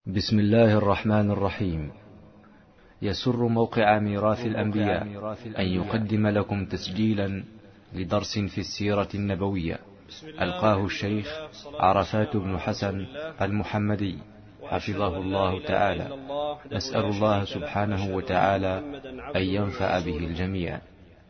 بسم الله الرحمن الرحيم. يسر موقع ميراث الأنبياء أن يقدم لكم تسجيلا لدرس في السيرة النبوية ألقاه الشيخ عرفات بن حسن المحمدي حفظه الله تعالى. نسأل الله سبحانه وتعالى أن ينفع به الجميع.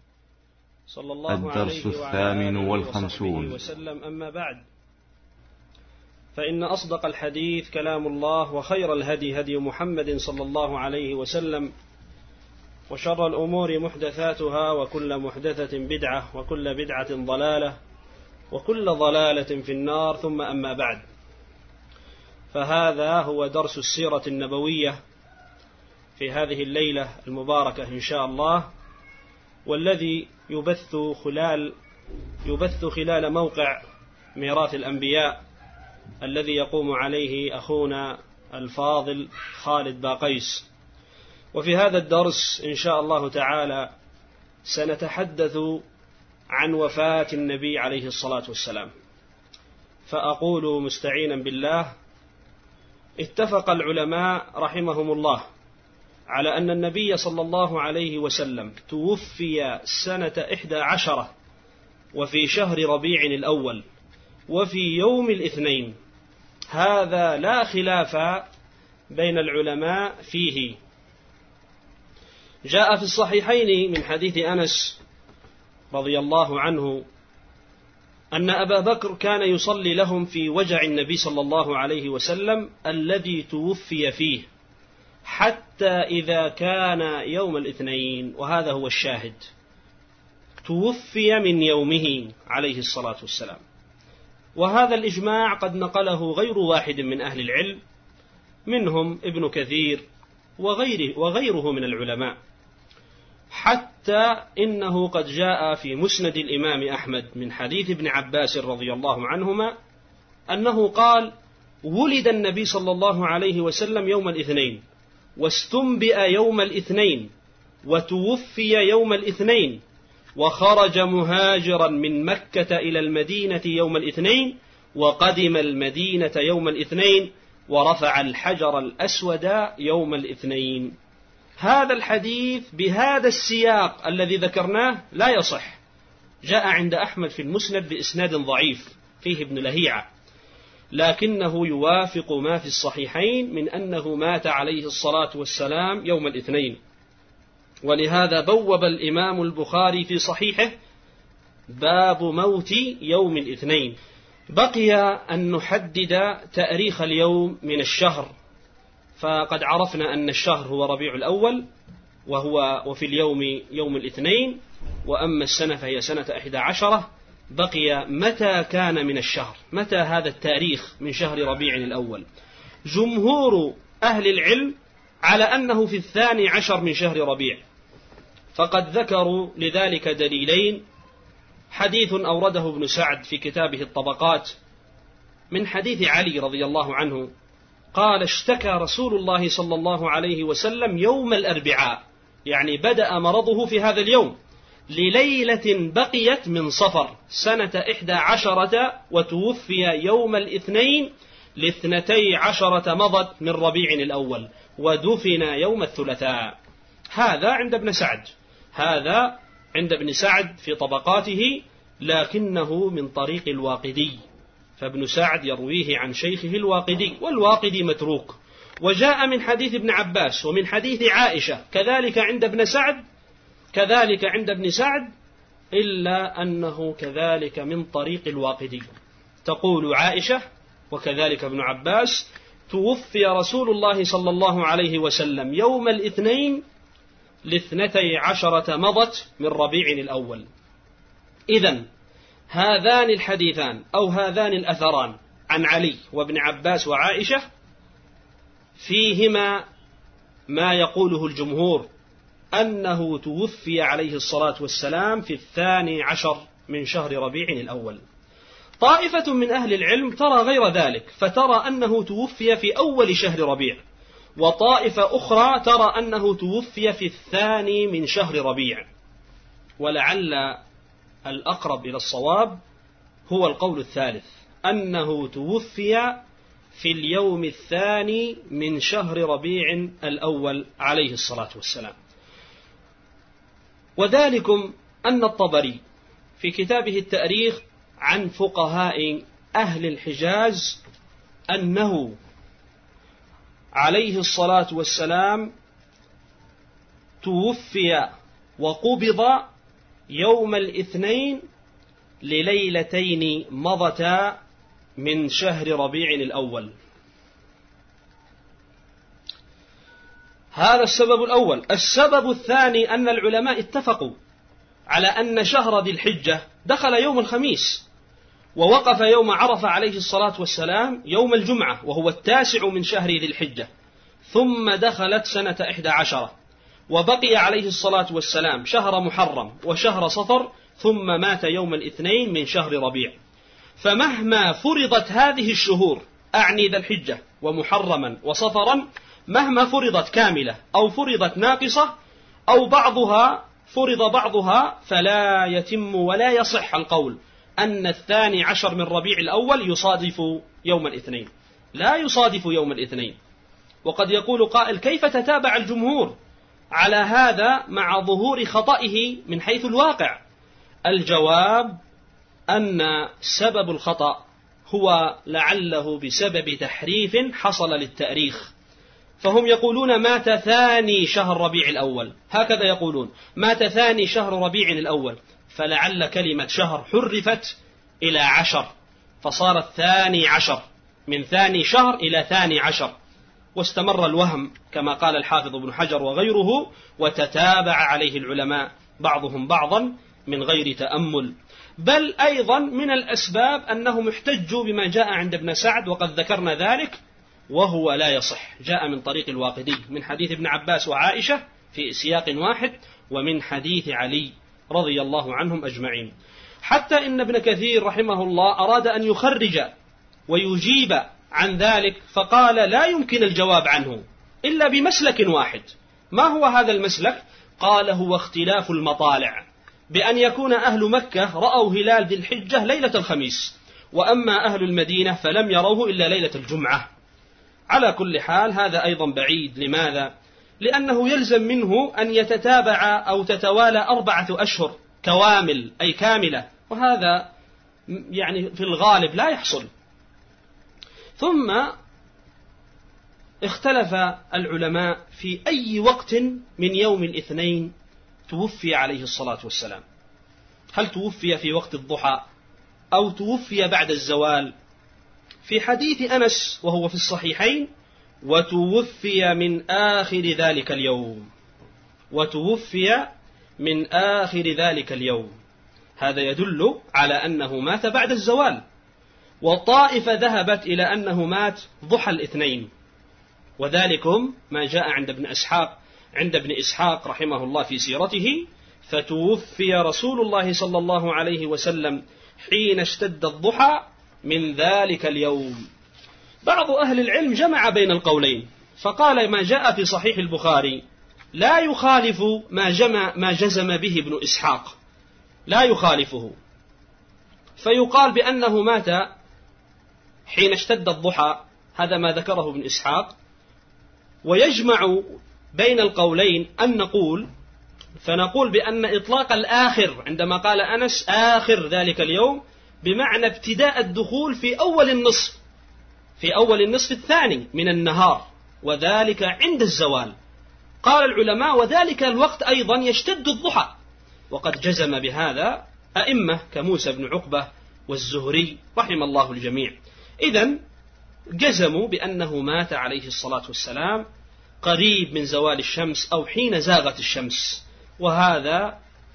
الدرس 58. أما بعد، فإن أصدق الحديث كلام الله، وخير الهدي هدي محمد صلى الله عليه وسلم، وشر الأمور محدثاتها، وكل محدثة بدعة، وكل بدعة ضلالة، وكل ضلالة في النار. ثم أما بعد، فهذا هو درس السيرة النبوية في هذه الليلة المباركة إن شاء الله، والذي يبث خلال موقع ميراث الأنبياء الذي يقوم عليه أخونا الفاضل خالد باقيس. وفي هذا الدرس إن شاء الله تعالى سنتحدث عن وفاة النبي عليه الصلاة والسلام. فأقول مستعينا بالله: اتفق العلماء رحمهم الله على أن النبي صلى الله عليه وسلم توفي سنة 11 وفي شهر ربيع الأول وفي يوم الاثنين. هذا لا خلاف بين العلماء فيه. جاء في الصحيحين من حديث أنس رضي الله عنه أن أبا بكر كان يصلي لهم في وجع النبي صلى الله عليه وسلم الذي توفي فيه، حتى إذا كان يوم الاثنين، وهذا هو الشاهد، توفي من يومه عليه الصلاة والسلام. وهذا الإجماع قد نقله غير واحد من أهل العلم، منهم ابن كثير وغيره من العلماء، حتى إنه قد جاء في مسند الإمام أحمد من حديث ابن عباس رضي الله عنهما أنه قال: ولد النبي صلى الله عليه وسلم يوم الاثنين، واستنبئ يوم الاثنين، وتوفي يوم الاثنين، وخرج مهاجرا من مكة إلى المدينة يوم الاثنين، وقدم المدينة يوم الاثنين، ورفع الحجر الأسود يوم الاثنين. هذا الحديث بهذا السياق الذي ذكرناه لا يصح. جاء عند أحمد في المسند بإسناد ضعيف فيه ابن لهيعة، لكنه يوافق ما في الصحيحين من أنه مات عليه الصلاة والسلام يوم الاثنين. ولهذا بوب الإمام البخاري في صحيحه باب موت يوم الاثنين. بقي أن نحدد تاريخ اليوم من الشهر، فقد عرفنا أن الشهر هو ربيع الأول، وفي اليوم يوم الاثنين، وأما السنة فهي سنة 11. بقي متى كان من الشهر، متى هذا التاريخ من شهر ربيع الأول. جمهور أهل العلم على أنه في 12 من شهر ربيع، فقد ذكروا لذلك دليلين. حديث أورده ابن سعد في كتابه الطبقات من حديث علي رضي الله عنه قال: اشتكى رسول الله صلى الله عليه وسلم يوم الأربعاء، يعني بدأ مرضه في هذا اليوم، لليلة بقيت من صفر سنة 11، وتوفي يوم الاثنين ل12 مضت من ربيع الأول، ودفن يوم الثلاثاء. هذا عند ابن سعد، هذا عند ابن سعد في طبقاته، لكنه من طريق الواقدي، فابن سعد يرويه عن شيخه الواقدي، والواقدي متروك. وجاء من حديث ابن عباس ومن حديث عائشة كذلك عند ابن سعد، إلا أنه كذلك من طريق الواقدي. تقول عائشة وكذلك ابن عباس: توفي رسول الله صلى الله عليه وسلم يوم الاثنين ل12 مضت من ربيع الأول. إذن هذان الحديثان أو هذان الأثران عن علي وابن عباس وعائشة فيهما ما يقوله الجمهور، أنه توفي عليه الصلاة والسلام في 12 من شهر ربيع الأول. طائفة من أهل العلم ترى غير ذلك، فترى أنه توفي في أول شهر ربيع، وطائفة أخرى ترى أنه توفي في 2 من شهر ربيع. ولعل الأقرب إلى الصواب هو القول الثالث، أنه توفي في اليوم الثاني من شهر ربيع الأول عليه الصلاة والسلام. وذلكم أن الطبري في كتابه التاريخ عن فقهاء أهل الحجاز أنه عليه الصلاة والسلام توفي وقبض يوم الاثنين لليلتين مضتا من شهر ربيع الأول. هذا السبب الأول. السبب الثاني أن العلماء اتفقوا على أن شهر ذي الحجة دخل يوم الخميس، ووقف يوم عرفة عليه الصلاة والسلام يوم الجمعة وهو 9 من شهر ذي الحجة، ثم دخلت سنة 11، وبقي عليه الصلاة والسلام شهر محرم وشهر صفر، ثم مات يوم الاثنين من شهر ربيع. فمهما فرضت هذه الشهور، أعني ذا الحجة ومحرما وصفرا، مهما فرضت كاملة أو فرضت ناقصة أو فرض بعضها، فلا يتم ولا يصح القول أن 12 من ربيع الأول يصادف يوم الاثنين، لا يصادف يوم الاثنين. وقد يقول قائل: كيف تتابع الجمهور على هذا مع ظهور خطئه من حيث الواقع؟ الجواب أن سبب الخطأ هو لعله بسبب تحريف حصل للتاريخ. فهم يقولون مات ثاني شهر ربيع الأول، هكذا يقولون مات ثاني شهر ربيع الأول، فلعل كلمة شهر حرفت إلى 10 فصارت 12، من ثاني شهر إلى 12، واستمر الوهم كما قال الحافظ ابن حجر وغيره، وتتابع عليه العلماء بعضهم بعضا من غير تأمل. بل أيضا من الأسباب أنهم احتجوا بما جاء عند ابن سعد، وقد ذكرنا ذلك، وهو لا يصح. جاء من طريق الواقدي من حديث ابن عباس وعائشة في سياق واحد، ومن حديث علي رضي الله عنهم أجمعين. حتى إن ابن كثير رحمه الله أراد أن يخرج ويجيب عن ذلك، فقال: لا يمكن الجواب عنه إلا بمسلك واحد. ما هو هذا المسلك؟ قال: هو اختلاف المطالع، بأن يكون أهل مكة رأوا هلال ذي الحجة ليلة الخميس، وأما أهل المدينة فلم يروه إلا ليلة الجمعة. على كل حال هذا أيضا بعيد. لماذا؟ لأنه يلزم منه أن يتتابع أو تتوالى 4 أشهر كوامل، أي كاملة، وهذا يعني في الغالب لا يحصل. ثم اختلف العلماء في أي وقت من يوم الاثنين توفي عليه الصلاة والسلام. هل توفي في وقت الضحى أو توفي بعد الزوال؟ في حديث أنس وهو في الصحيحين: وتوفي من آخر ذلك اليوم، وتوفي من آخر ذلك اليوم. هذا يدل على أنه مات بعد الزوال. والطائفة ذهبت إلى أنه مات ضحى الاثنين، وذلكم ما جاء عند ابن إسحاق رحمه الله في سيرته: فتوفي رسول الله صلى الله عليه وسلم حين اشتد الضحى من ذلك اليوم. بعض أهل العلم جمع بين القولين، فقال: ما جاء في صحيح البخاري لا يخالف ما جزم به ابن إسحاق، لا يخالفه، فيقال بأنه مات حين اشتد الضحى، هذا ما ذكره ابن إسحاق. ويجمع بين القولين أن فنقول بأن إطلاق الآخر عندما قال أنس آخر ذلك اليوم بمعنى ابتداء الدخول في أول النصف الثاني من النهار، وذلك عند الزوال. قال العلماء: وذلك الوقت أيضا يشتد الضحى، وقد جزم بهذا أئمة كموسى بن عقبة والزهري رحم الله الجميع. إذن جزموا بأنه مات عليه الصلاة والسلام قريب من زوال الشمس أو حين زاغت الشمس، وهذا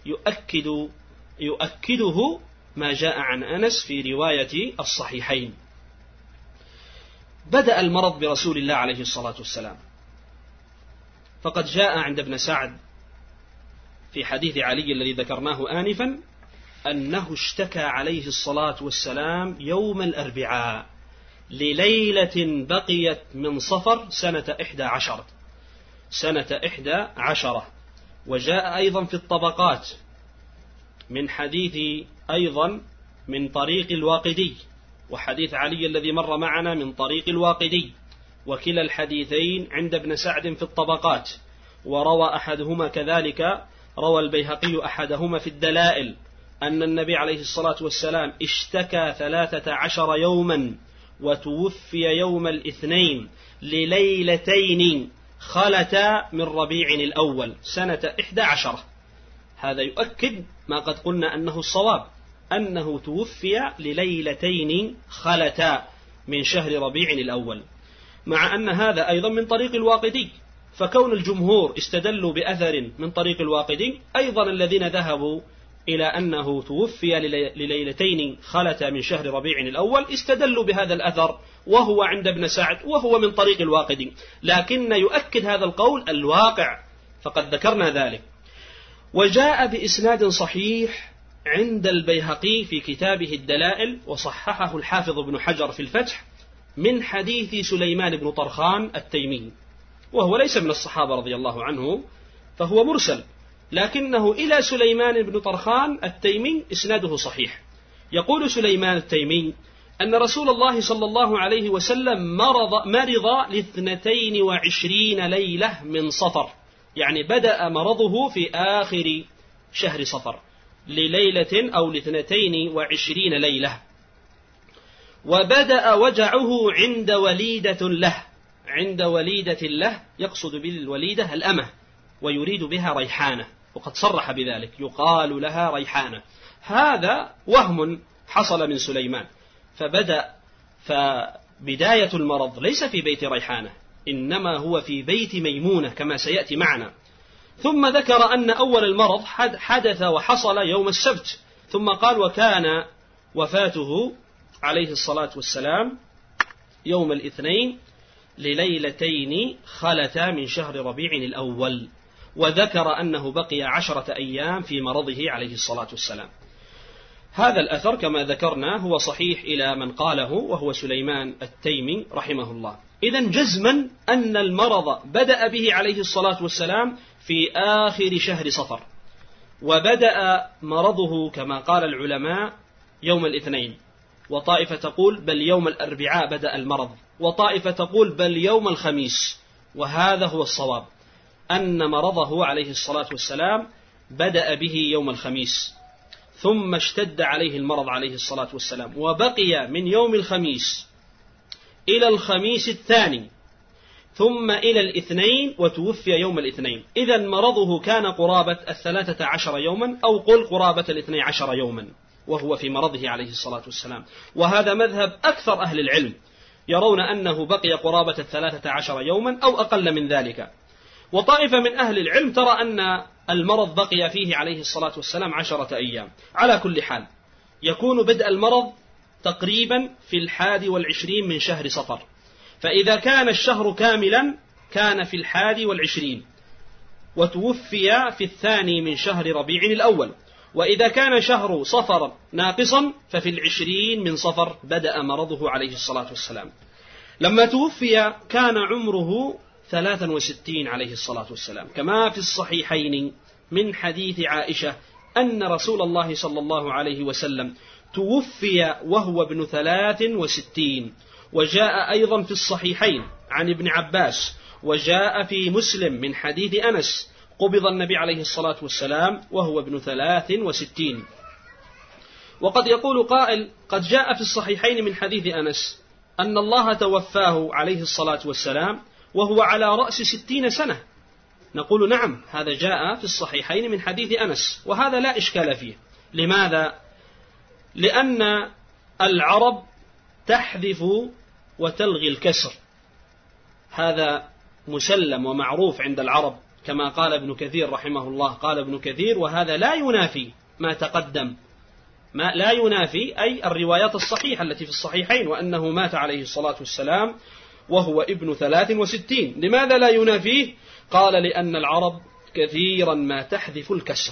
يؤكده ما جاء عن أنس في رواية الصحيحين. بدأ المرض برسول الله عليه الصلاة والسلام، فقد جاء عند ابن سعد في حديث علي الذي ذكرناه آنفا أنه اشتكى عليه الصلاة والسلام يوم الأربعاء لليلة بقيت من صفر سنة 11. وجاء أيضا في الطبقات من حديث أيضا من طريق الواقدي وحديث علي الذي مر معنا من طريق الواقدي، وكلا الحديثين عند ابن سعد في الطبقات، وروى أحدهما كذلك، روى البيهقي أحدهما في الدلائل أن النبي عليه الصلاة والسلام اشتكى 13 يوما وتوفي يوم الاثنين لليلتين خلتا من ربيع الأول سنة 11. هذا يؤكد ما قد قلنا أنه الصواب، أنه توفي لليلتين خلتا من شهر ربيع الأول، مع أن هذا أيضا من طريق الواقدي. فكون الجمهور استدلوا بأثر من طريق الواقدي، أيضا الذين ذهبوا إلى أنه توفي لليلتين خلتا من شهر ربيع الأول استدلوا بهذا الأثر، وهو عند ابن سعد وهو من طريق الواقدي، لكن يؤكد هذا القول الواقع، فقد ذكرنا ذلك. وجاء بإسناد صحيح عند البيهقي في كتابه الدلائل، وصححه الحافظ ابن حجر في الفتح، من حديث سليمان بن طرخان التيمي، وهو ليس من الصحابة رضي الله عنه، فهو مرسل، لكنه إلى سليمان بن طرخان التيمي إسناده صحيح. يقول سليمان التيمي أن رسول الله صلى الله عليه وسلم مرض ل22 ليلة من صفر، يعني بدأ مرضه في آخر شهر صفر لليلة أو ل22 ليلة، وبدأ وجعه عند وليدة له، عند وليدة له يقصد بالوليدة الأمة، ويريد بها ريحانة، وقد صرح بذلك، يقال لها ريحانة. هذا وهم حصل من سليمان، فبداية المرض ليس في بيت ريحانة، إنما هو في بيت ميمونة كما سيأتي معنا. ثم ذكر أن أول المرض حدث وحصل يوم السبت، ثم قال وكان وفاته عليه الصلاة والسلام يوم الاثنين لليلتين خلتا من شهر ربيع الأول، وذكر أنه بقي 10 أيام في مرضه عليه الصلاة والسلام. هذا الأثر كما ذكرنا هو صحيح إلى من قاله، وهو سليمان التيمي رحمه الله. إذن جزما أن المرض بدأ به عليه الصلاة والسلام في آخر شهر صفر، وبدأ مرضه كما قال العلماء يوم الاثنين، وطائفة تقول بل يوم الأربعاء بدأ المرض، وطائفة تقول بل يوم الخميس، وهذا هو الصواب، أن مرضه عليه الصلاة والسلام بدأ به يوم الخميس، ثم اشتد عليه المرض عليه الصلاة والسلام، وبقي من يوم الخميس إلى الخميس الثاني، ثم إلى الاثنين، وتوفي يوم الاثنين. إذن مرضه كان قرابة 13 يوما، أو قل قرابة 12 يوما، وهو في مرضه عليه الصلاة والسلام. وهذا مذهب أكثر أهل العلم، يرون أنه بقي قرابة 13 يوما أو أقل من ذلك. وطائفة من أهل العلم ترى أن المرض بقي فيه عليه الصلاة والسلام 10 أيام. على كل حال يكون بدء المرض تقريبا في 21 من شهر صفر، فإذا كان الشهر كاملا كان في 21، وتوفي في 2 من شهر ربيع الأول. وإذا كان شهر صفر ناقصا ففي 20 من صفر بدأ مرضه عليه الصلاة والسلام. لما توفي كان عمره 63 عليه الصلاة والسلام، كما في الصحيحين من حديث عائشة أن رسول الله صلى الله عليه وسلم توفي وهو ابن 63. وجاء أيضا في الصحيحين عن ابن عباس، وجاء في مسلم من حديث أنس قبض النبي عليه الصلاة والسلام وهو ابن 63. وقد يقول قائل قد جاء في الصحيحين من حديث أنس أن الله توفاه عليه الصلاة والسلام وهو على رأس 60 سنة. نقول نعم، هذا جاء في الصحيحين من حديث أنس، وهذا لا إشكال فيه. لماذا؟ لأن العرب تحذف وتلغي الكسر، هذا مسلم ومعروف عند العرب، كما قال ابن كثير رحمه الله. قال ابن كثير وهذا لا ينافي ما تقدم، ما لا ينافي أي الروايات الصحيحة التي في الصحيحين، وأنه مات عليه الصلاة والسلام وهو ابن 63. لماذا لا ينافيه؟ قال لأن العرب كثيرا ما تحذف الكسر.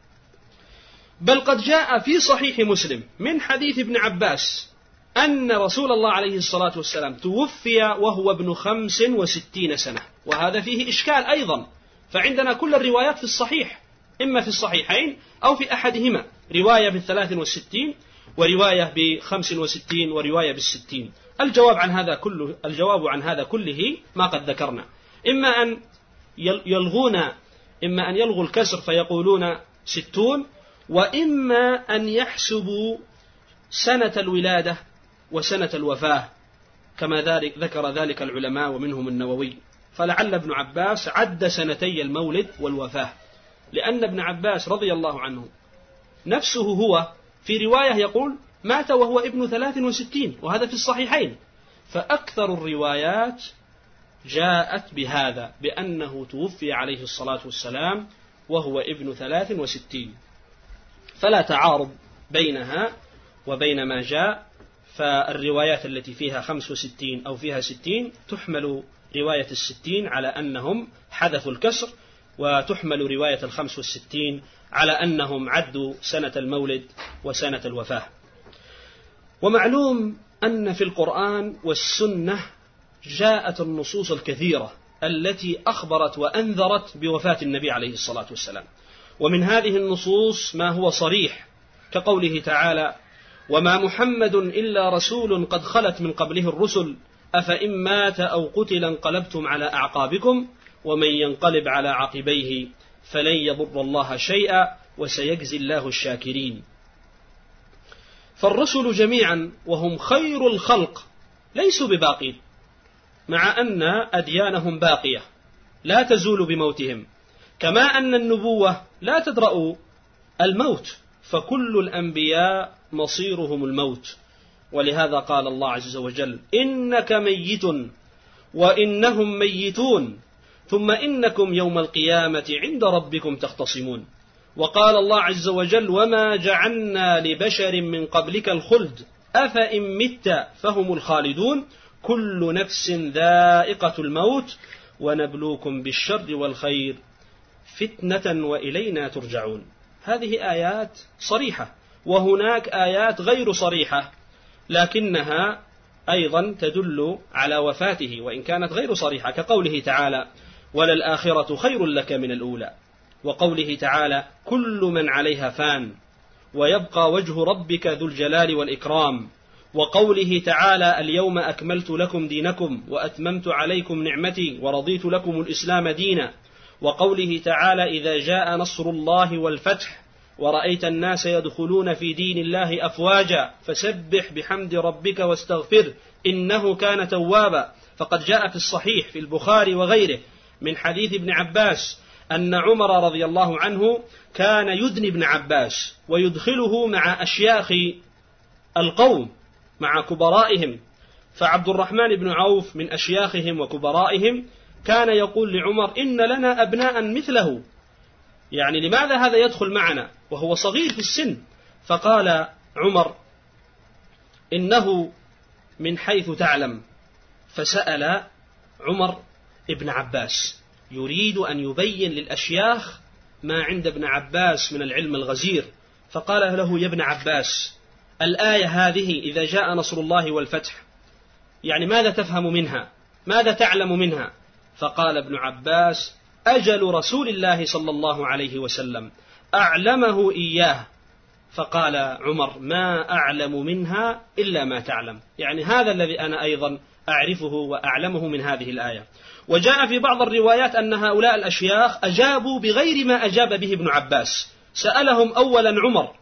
بل قد جاء في صحيح مسلم من حديث ابن عباس أن رسول الله عليه الصلاة والسلام توفي وهو ابن 65 سنة، وهذا فيه إشكال أيضا. فعندنا كل الروايات في الصحيح، إما في الصحيحين أو في أحدهما، رواية في 63 ورواية ب65 ورواية بال60. الجواب عن هذا كله ما قد ذكرنا، إما أن يلغوا الكسر فيقولون 60، وإما أن يحسبوا سنة الولادة وسنة الوفاة كما ذكر ذلك العلماء ومنهم النووي. فلعل ابن عباس عد سنتي المولد والوفاة، لأن ابن عباس رضي الله عنه نفسه هو في رواية يقول مات وهو ابن 63، وهذا في الصحيحين. فأكثر الروايات جاءت بهذا، بأنه توفي عليه الصلاة والسلام وهو ابن 63، فلا تعارض بينها وبين ما جاء. فالروايات التي فيها 65 أو فيها 60 تحمل رواية 60 على أنهم حذفوا الكسر، وتحمل رواية 65 على أنهم عدوا سنة المولد وسنة الوفاة. ومعلوم أن في القرآن والسنة جاءت النصوص الكثيرة التي أخبرت وأنذرت بوفاة النبي عليه الصلاة والسلام، ومن هذه النصوص ما هو صريح كقوله تعالى: وما محمد إلا رسول قد خلت من قبله الرسل أفإن مات أو قتل انقلبتم على أعقابكم ومن ينقلب على عقبيه فلن يضر الله شيئا وسيجزي الله الشاكرين. فالرسل جميعا وهم خير الخلق ليسوا بباقين، مع أن أديانهم باقية لا تزول بموتهم، كما أن النبوة لا تدرأ الموت، فكل الأنبياء مصيرهم الموت. ولهذا قال الله عز وجل: إنك ميت وإنهم ميتون ثم إنكم يوم القيامة عند ربكم تختصمون. وقال الله عز وجل: وما جعلنا لبشر من قبلك الخلد أفإن مت فهم الخالدون كل نفس ذائقة الموت ونبلوكم بالشر والخير فتنة وإلينا ترجعون. هذه آيات صريحة، وهناك آيات غير صريحة لكنها أيضا تدل على وفاته وإن كانت غير صريحة، كقوله تعالى: وللآخرة خير لك من الأولى، وقوله تعالى: كل من عليها فان ويبقى وجه ربك ذو الجلال والإكرام، وقوله تعالى: اليوم أكملت لكم دينكم وأتممت عليكم نعمتي ورضيت لكم الإسلام دينا، وقوله تعالى: إذا جاء نصر الله والفتح ورأيت الناس يدخلون في دين الله أفواجا فسبح بحمد ربك واستغفر إنه كان توابا. فقد جاء في الصحيح في البخاري وغيره من حديث ابن عباس أن عمر رضي الله عنه كان يدني ابن عباس ويدخله مع أشياخ القوم مع كبرائهم، فعبد الرحمن بن عوف من أشياخهم وكبرائهم كان يقول لعمر: إن لنا أبناء مثله، يعني لماذا هذا يدخل معنا وهو صغير في السن؟ فقال عمر: إنه من حيث تعلم. فسأل عمر ابن عباس يريد أن يبين للأشياخ ما عند ابن عباس من العلم الغزير، فقال له: يا ابن عباس، الآية هذه إذا جاء نصر الله والفتح يعني ماذا تفهم منها؟ ماذا تعلم منها؟ فقال ابن عباس: أجل رسول الله صلى الله عليه وسلم أعلمه إياه. فقال عمر: ما أعلم منها إلا ما تعلم، يعني هذا الذي أنا أيضا أعرفه وأعلمه من هذه الآية. وجاء في بعض الروايات أن هؤلاء الأشياخ أجابوا بغير ما أجاب به ابن عباس، سألهم أولا عمر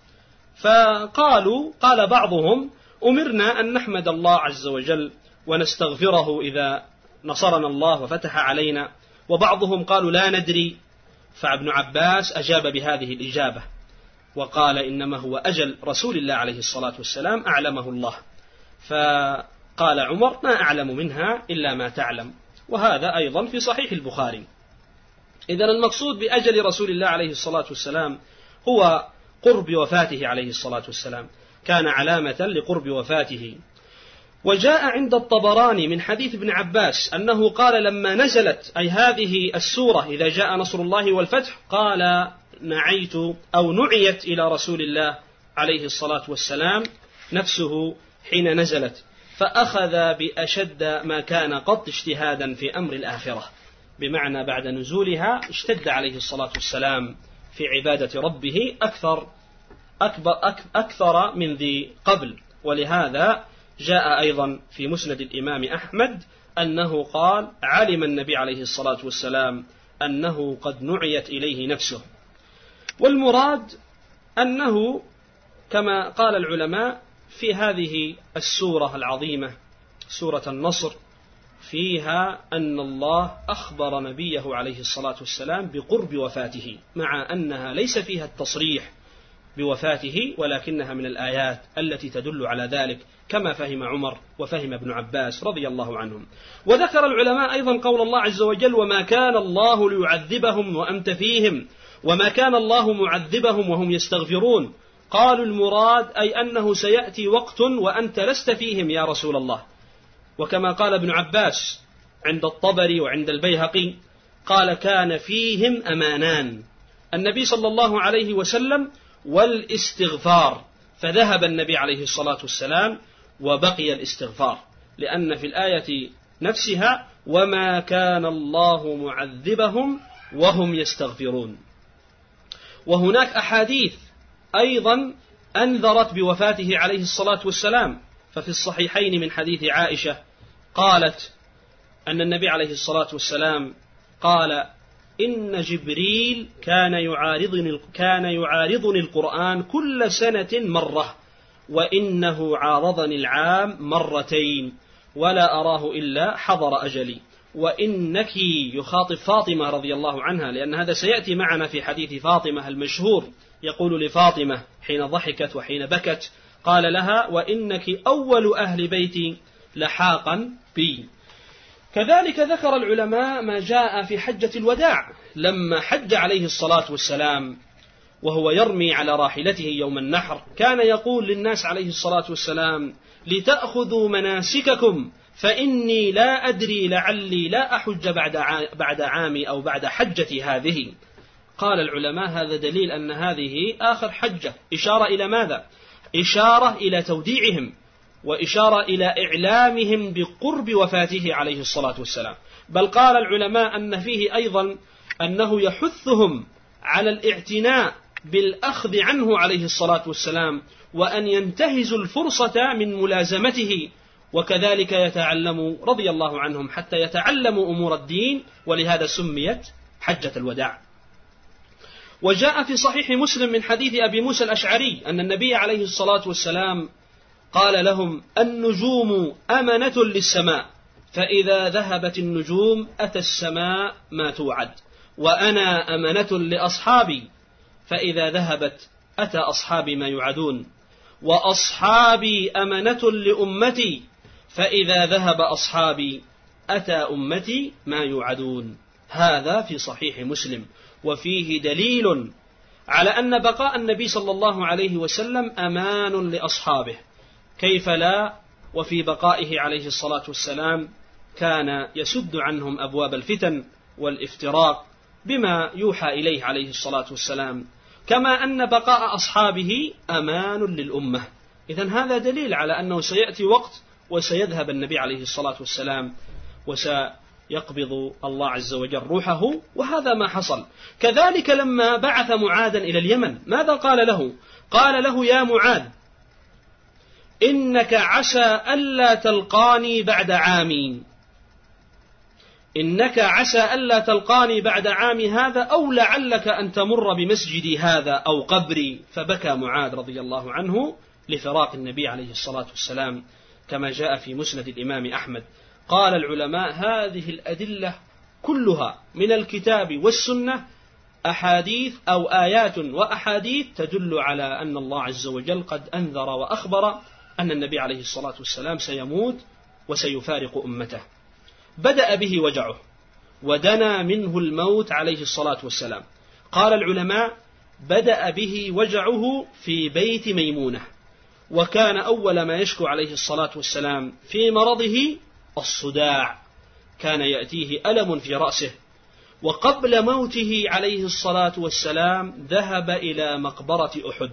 قال بعضهم: أمرنا أن نحمد الله عز وجل ونستغفره إذا نصرنا الله وفتح علينا، وبعضهم قالوا لا ندري. فابن عباس أجاب بهذه الإجابة وقال: إنما هو أجل رسول الله عليه الصلاة والسلام أعلمه الله. فقال عمر: ما أعلم منها إلا ما تعلم، وهذا أيضا في صحيح البخاري. إذن المقصود بأجل رسول الله عليه الصلاة والسلام هو قرب وفاته عليه الصلاة والسلام، كان علامة لقرب وفاته. وجاء عند الطبراني من حديث ابن عباس أنه قال لما نزلت أي هذه السورة إذا جاء نصر الله والفتح قال: نعيت أو نعيت إلى رسول الله عليه الصلاة والسلام نفسه حين نزلت، فأخذ بأشد ما كان قط اجتهادا في أمر الآخرة، بمعنى بعد نزولها اشتد عليه الصلاة والسلام في عبادة ربه أكثر أكثر من ذي قبل. ولهذا جاء أيضا في مسند الإمام أحمد أنه قال: علم النبي عليه الصلاة والسلام أنه قد نعيت إليه نفسه. والمراد أنه كما قال العلماء في هذه السورة العظيمة سورة النصر فيها أن الله أخبر نبيه عليه الصلاة والسلام بقرب وفاته، مع أنها ليس فيها التصريح بوفاته، ولكنها من الآيات التي تدل على ذلك، كما فهم عمر وفهم ابن عباس رضي الله عنهم. وذكر العلماء أيضا قول الله عز وجل: وما كان الله ليعذبهم وأنت فيهم وما كان الله معذبهم وهم يستغفرون. قالوا المراد أي أنه سيأتي وقت وأنت لست فيهم يا رسول الله. وكما قال ابن عباس عند الطبري وعند البيهقي قال: كان فيهم أمانان، النبي صلى الله عليه وسلم والاستغفار، فذهب النبي عليه الصلاة والسلام وبقي الاستغفار، لأن في الآية نفسها: وما كان الله معذبهم وهم يستغفرون. وهناك أحاديث أيضا أنذرت بوفاته عليه الصلاة والسلام، ففي الصحيحين من حديث عائشة قالت أن النبي عليه الصلاة والسلام قال: إن جبريل كان يعارضني القرآن كل سنة مرة، وإنه عارضني العام مرتين، ولا أراه إلا حضر أجلي. وإنك يخاطب فاطمة رضي الله عنها، لأن هذا سيأتي معنا في حديث فاطمة المشهور، يقول لفاطمة حين ضحكت وحين بكت قال لها: وإنك أول أهل بيتي لحاقا بي. كذلك ذكر العلماء ما جاء في حجة الوداع لما حج عليه الصلاة والسلام وهو يرمي على راحلته يوم النحر، كان يقول للناس عليه الصلاة والسلام: لتأخذوا مناسككم فإني لا أدري لعلي لا أحج بعد عامي أو بعد حجتي هذه. قال العلماء هذا دليل أن هذه آخر حجة. إشارة إلى ماذا؟ إشارة إلى توديعهم، وإشارة إلى إعلامهم بقرب وفاته عليه الصلاة والسلام. بل قال العلماء أن فيه أيضا أنه يحثهم على الاعتناء بالأخذ عنه عليه الصلاة والسلام، وأن ينتهزوا الفرصة من ملازمته، وكذلك يتعلموا رضي الله عنهم حتى يتعلموا أمور الدين، ولهذا سميت حجة الوداع. وجاء في صحيح مسلم من حديث أبي موسى الأشعري أن النبي عليه الصلاة والسلام قال لهم: النجوم أمنة للسماء، فإذا ذهبت النجوم أتى السماء ما توعد، وأنا أمنة لأصحابي، فإذا ذهبت أتى أصحابي ما يوعدون، وأصحابي أمنة لأمتي، فإذا ذهب أصحابي أتى أمتي ما يوعدون. هذا في صحيح مسلم، وفيه دليل على أن بقاء النبي صلى الله عليه وسلم أمان لأصحابه، كيف لا وفي بقائه عليه الصلاة والسلام كان يسد عنهم أبواب الفتن والافتراق بما يوحى إليه عليه الصلاة والسلام، كما أن بقاء أصحابه أمان للأمة. إذن هذا دليل على أنه سيأتي وقت وسيذهب النبي عليه الصلاة والسلام وسيقبض الله عز وجل روحه، وهذا ما حصل. كذلك لما بعث معاذا إلى اليمن ماذا قال له؟ قال له: يا معاذ، إنك عسى ألا تلقاني بعد عامي، إنك عسى ألا تلقاني بعد عامي هذا، أو لعلك أن تمر بمسجدي هذا أو قبري. فبكى معاذ رضي الله عنه لفراق النبي عليه الصلاة والسلام، كما جاء في مسند الإمام أحمد. قال العلماء هذه الأدلة كلها من الكتاب والسنة أحاديث أو آيات وأحاديث تدل على أن الله عز وجل قد أنذر وأخبر أن النبي عليه الصلاة والسلام سيموت وسيفارق أمته. بدأ به وجعه ودنا منه الموت عليه الصلاة والسلام. قال العلماء بدأ به وجعه في بيت ميمونة، وكان أول ما يشكو عليه الصلاة والسلام في مرضه الصداع، كان يأتيه ألم في رأسه. وقبل موته عليه الصلاة والسلام ذهب إلى مقبرة أحد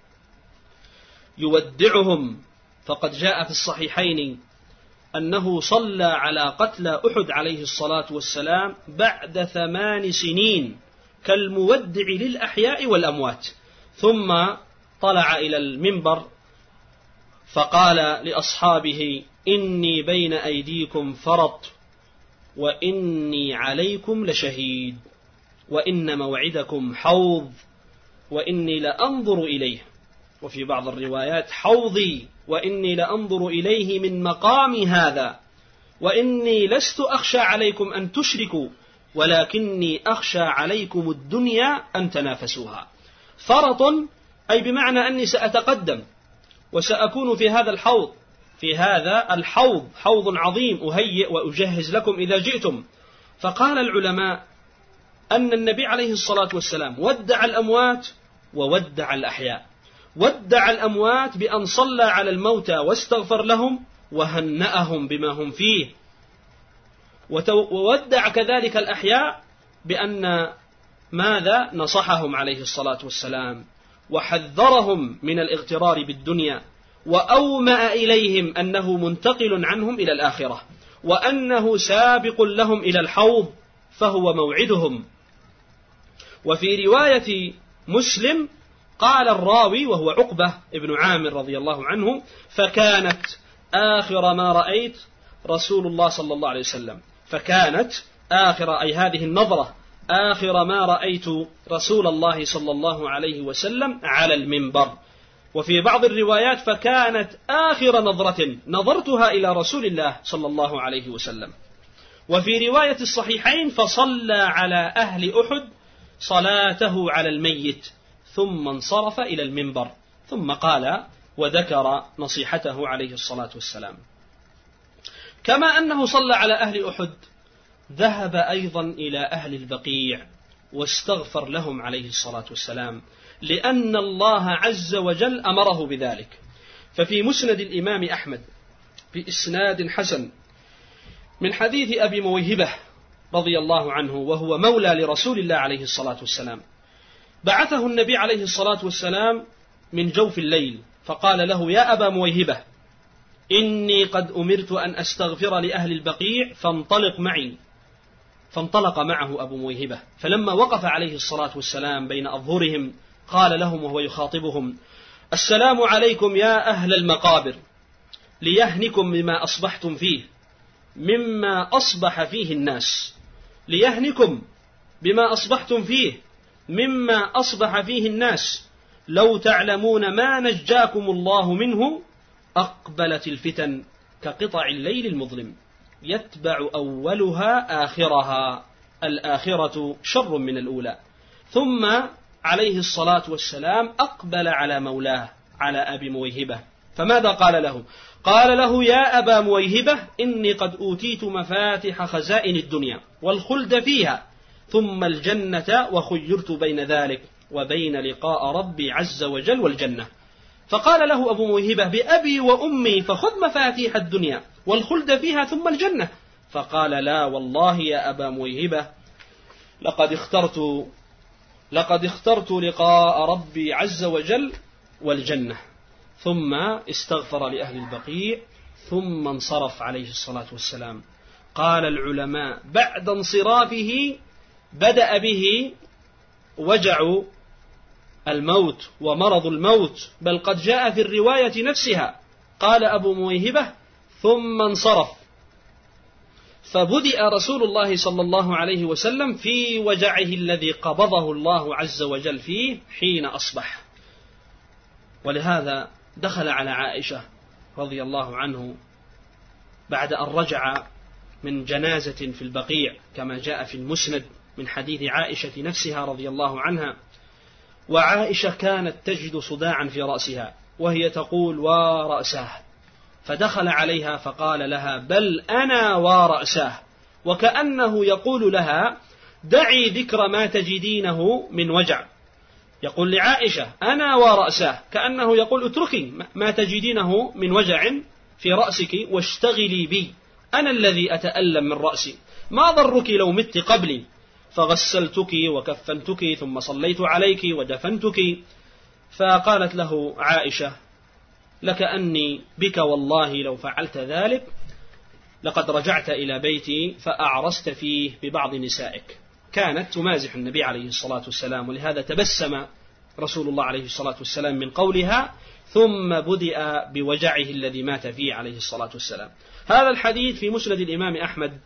يودعهم، فقد جاء في الصحيحين أنه صلى على قتلى أحد عليه الصلاة والسلام بعد 8 سنين كالمودع للأحياء والأموات، ثم طلع إلى المنبر فقال لأصحابه: إني بين أيديكم فرط، وإني عليكم لشهيد، وإن موعدكم حوض، وإني لأنظر إليه. وفي بعض الروايات: حوضي، وإني لأنظر إليه من مقامي هذا، وإني لست أخشى عليكم أن تشركوا، ولكني أخشى عليكم الدنيا أن تنافسوها. فرط أي بمعنى أني سأتقدم وسأكون في هذا الحوض، حوض عظيم أهيئ وأجهز لكم إذا جئتم. فقال العلماء أن النبي عليه الصلاة والسلام ودع الأموات وودع الأحياء. ودع الأموات بأن صلى على الموتى واستغفر لهم وهنأهم بما هم فيه، وودع كذلك الأحياء بأن ماذا نصحهم عليه الصلاة والسلام وحذرهم من الاغترار بالدنيا، وأومأ إليهم أنه منتقل عنهم إلى الآخرة، وأنه سابق لهم إلى الحوض فهو موعدهم. وفي رواية مسلم قال الراوي وهو عقبة ابن عامر رضي الله عنه: فكانت آخر ما رأيت رسول الله صلى الله عليه وسلم، فكانت آخر أي هذه النظرة آخر ما رأيت رسول الله صلى الله عليه وسلم على المنبر. وفي بعض الروايات: فكانت آخر نظرة نظرتها إلى رسول الله صلى الله عليه وسلم. وفي رواية الصحيحين: فصلى على أهل أحد صلاته على الميت، ثم انصرف إلى المنبر، ثم قال وذكر نصيحته عليه الصلاة والسلام. كما أنه صلى على أهل أحد، ذهب أيضا إلى أهل البقيع واستغفر لهم عليه الصلاة والسلام، لأن الله عز وجل أمره بذلك. ففي مسند الإمام أحمد بإسناد حسن من حديث أبي مويهبة رضي الله عنه، وهو مولى لرسول الله عليه الصلاة والسلام، بعثه النبي عليه الصلاة والسلام من جوف الليل فقال له: يا أبا مويهبة، إني قد أمرت أن أستغفر لأهل البقيع فانطلق معي. فانطلق معه أبو مويهبة، فلما وقف عليه الصلاة والسلام بين أظهرهم قال لهم وهو يخاطبهم: السلام عليكم يا أهل المقابر، ليهنكم بما أصبحتم فيه مما أصبح فيه الناس، ليهنكم بما أصبحتم فيه مما أصبح فيه الناس، لو تعلمون ما نجاكم الله منه. أقبلت الفتن كقطع الليل المظلم، يتبع أولها آخرها، الآخرة شر من الأولى. ثم عليه الصلاة والسلام أقبل على مولاه على أبي مويهبة، فماذا قال له؟ قال له: يا أبا مويهبة، إني قد أوتيت مفاتح خزائن الدنيا والخلد فيها، ثم الجنة، وخيرت بين ذلك وبين لقاء ربي عز وجل والجنة. فقال له أبو مويهبة: بأبي وأمي، فخذ مفاتيح الدنيا والخلد فيها ثم الجنة. فقال: لا والله يا أبا مويهبة، لقد اخترت لقاء ربي عز وجل والجنة. ثم استغفر لأهل البقيع ثم انصرف عليه الصلاة والسلام. قال العلماء: بعد انصرافه بدأ به وجع الموت ومرض الموت، بل قد جاء في الرواية نفسها قال أبو مويهبة: ثم انصرف، فبدأ رسول الله صلى الله عليه وسلم في وجعه الذي قبضه الله عز وجل فيه حين أصبح. ولهذا دخل على عائشة رضي الله عنه بعد أن رجع من جنازة في البقيع، كما جاء في المسند من حديث عائشة نفسها رضي الله عنها. وعائشة كانت تجد صداعا في رأسها وهي تقول: ورأساه. فدخل عليها فقال لها: بل أنا ورأساه، وكأنه يقول لها: دعي ذكر ما تجدينه من وجع. يقول لعائشة: أنا ورأساه، كأنه يقول: اتركي ما تجدينه من وجع في رأسك واشتغلي بي، أنا الذي أتألم من رأسي، ما ضرك لو مت قبلي، فغسلتك وكفنتك ثم صليت عليك ودفنتك. فقالت له عائشة: لكأني بك والله لو فعلت ذلك لقد رجعت إلى بيتي فأعرست فيه ببعض نسائك. كانت تمازح النبي عليه الصلاة والسلام، ولهذا تبسم رسول الله عليه الصلاة والسلام من قولها ثم بدأ بوجعه الذي مات فيه عليه الصلاة والسلام. هذا الحديث في مسند الإمام أحمد،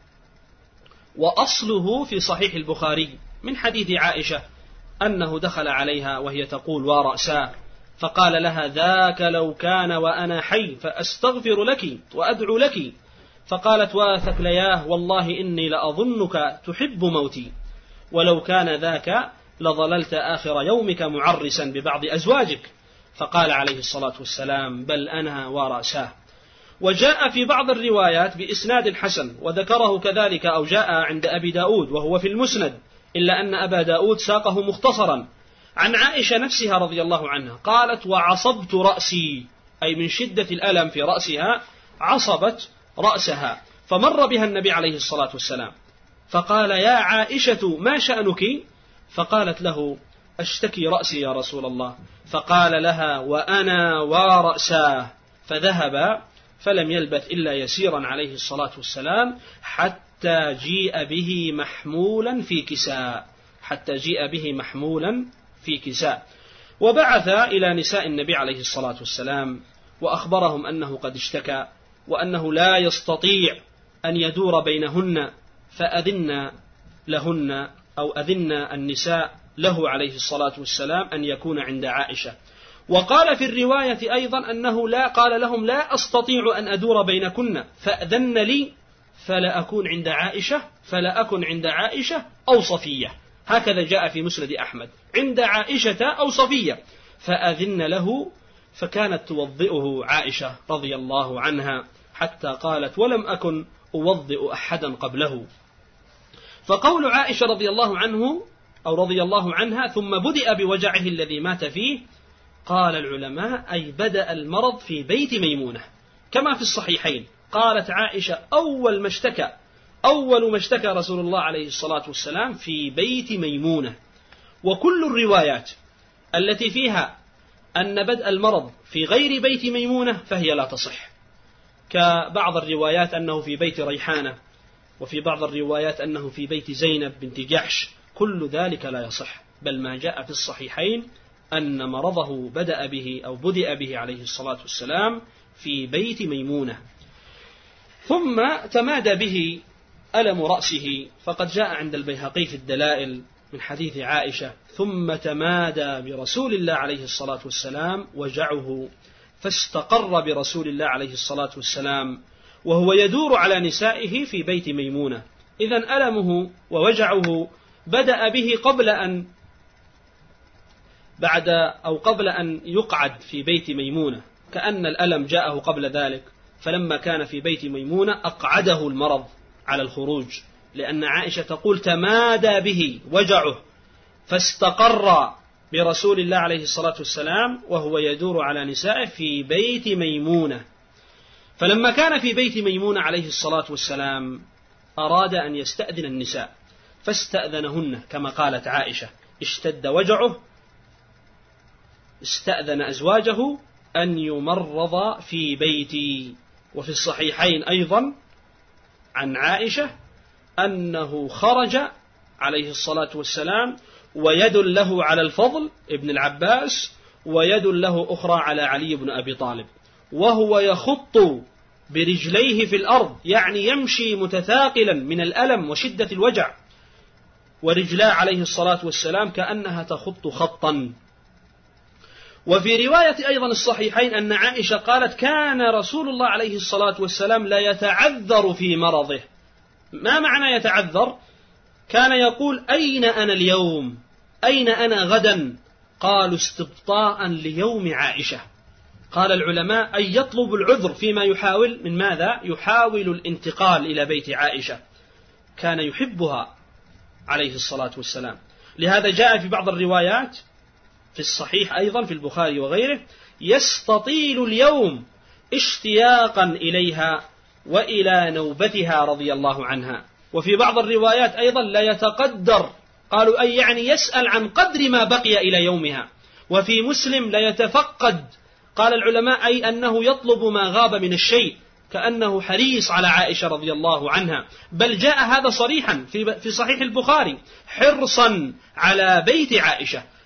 وأصله في صحيح البخاري من حديث عائشة أنه دخل عليها وهي تقول ورأساه، فقال لها ذاك لو كان وأنا حي فأستغفر لك وأدعو لك، فقالت وثكلياه والله إني لأظنك تحب موتي، ولو كان ذاك لظللت آخر يومك معرسا ببعض أزواجك. فقال عليه الصلاة والسلام بل أنا ورأساه. وجاء في بعض الروايات بإسناد حسن، وذكره كذلك أو جاء عند أبي داود وهو في المسند، إلا أن أبا داود ساقه مختصرا عن عائشة نفسها رضي الله عنها قالت وعصبت رأسي، أي من شدة الألم في رأسها عصبت رأسها، فمر بها النبي عليه الصلاة والسلام فقال يا عائشة ما شأنك؟ فقالت له أشتكي رأسي يا رسول الله، فقال لها وأنا ورأساه، فذهب فلم يلبث إلا يسيرا عليه الصلاة والسلام حتى جيء به محمولا في كساء، حتى جيء به محمولا في كساء. وبعث إلى نساء النبي عليه الصلاة والسلام وأخبرهم أنه قد اشتكى وأنه لا يستطيع أن يدور بينهن، فأذن لهن أو أذن النساء له عليه الصلاة والسلام أن يكون عند عائشة. وقال في الرواية أيضا أنه لا قال لهم لا أستطيع أن أدور بينكن فأذن لي فلا أكن عند عائشة أو صفية، هكذا جاء في مسند أحمد عند عائشة أو صفية، فأذن له، فكانت توضئه عائشة رضي الله عنها حتى قالت ولم أكن أوضئ أحدا قبله. فقول عائشة رضي الله عنه أو رضي الله عنها ثم بدأ بوجعه الذي مات فيه، قال العلماء أي بدأ المرض في بيت ميمونة كما في الصحيحين. قالت عائشة أول ما اشتكى رسول الله عليه الصلاة والسلام في بيت ميمونة. وكل الروايات التي فيها أن بدء المرض في غير بيت ميمونة فهي لا تصح، كبعض الروايات أنه في بيت ريحانة، وفي بعض الروايات أنه في بيت زينب بنت جحش، كل ذلك لا يصح، بل ما جاء في الصحيحين أن مرضه بدأ به عليه الصلاة والسلام في بيت ميمونة. ثم تمادى به ألم رأسه، فقد جاء عند البيهقي في الدلائل من حديث عائشة ثم تمادى برسول الله عليه الصلاة والسلام وجعه، فاستقر برسول الله عليه الصلاة والسلام وهو يدور على نسائه في بيت ميمونة. إذن ألمه ووجعه بدأ به قبل أن يقعد في بيت ميمونة، كأن الألم جاءه قبل ذلك، فلما كان في بيت ميمونة أقعده المرض على الخروج، لأن عائشة تقول تمادى به وجعه فاستقر برسول الله عليه الصلاة والسلام وهو يدور على نسائه في بيت ميمونة. فلما كان في بيت ميمونة عليه الصلاة والسلام أراد أن يستأذن النساء فاستأذنهن كما قالت عائشة اشتد وجعه، استأذن أزواجه أن يمرض في بيتي. وفي الصحيحين أيضا عن عائشة أنه خرج عليه الصلاة والسلام ويد له على الفضل ابن العباس ويد له أخرى على علي بن أبي طالب، وهو يخط برجليه في الأرض، يعني يمشي متثاقلا من الألم وشدة الوجع، ورجلاه عليه الصلاة والسلام كأنها تخط خطا. وفي رواية أيضا الصحيحين أن عائشة قالت كان رسول الله عليه الصلاة والسلام لا يتعذر في مرضه. ما معنى يتعذر؟ كان يقول أين أنا اليوم؟ أين أنا غدا؟ قالوا استبطاء ليوم عائشة. قال العلماء أي يطلب العذر فيما يحاول من ماذا؟ يحاول الانتقال إلى بيت عائشة، كان يحبها عليه الصلاة والسلام. لهذا جاء في بعض الروايات في الصحيح أيضا في البخاري وغيره يستطيل اليوم اشتياقا إليها وإلى نوبتها رضي الله عنها. وفي بعض الروايات أيضا لا يتقدر، قالوا أي يعني يسأل عن قدر ما بقي إلى يومها. وفي مسلم لا يتفقد، قال العلماء أي أنه يطلب ما غاب من الشيء، كأنه حريص على عائشة رضي الله عنها. بل جاء هذا صريحا في صحيح البخاري حرصا على بيت عائشة،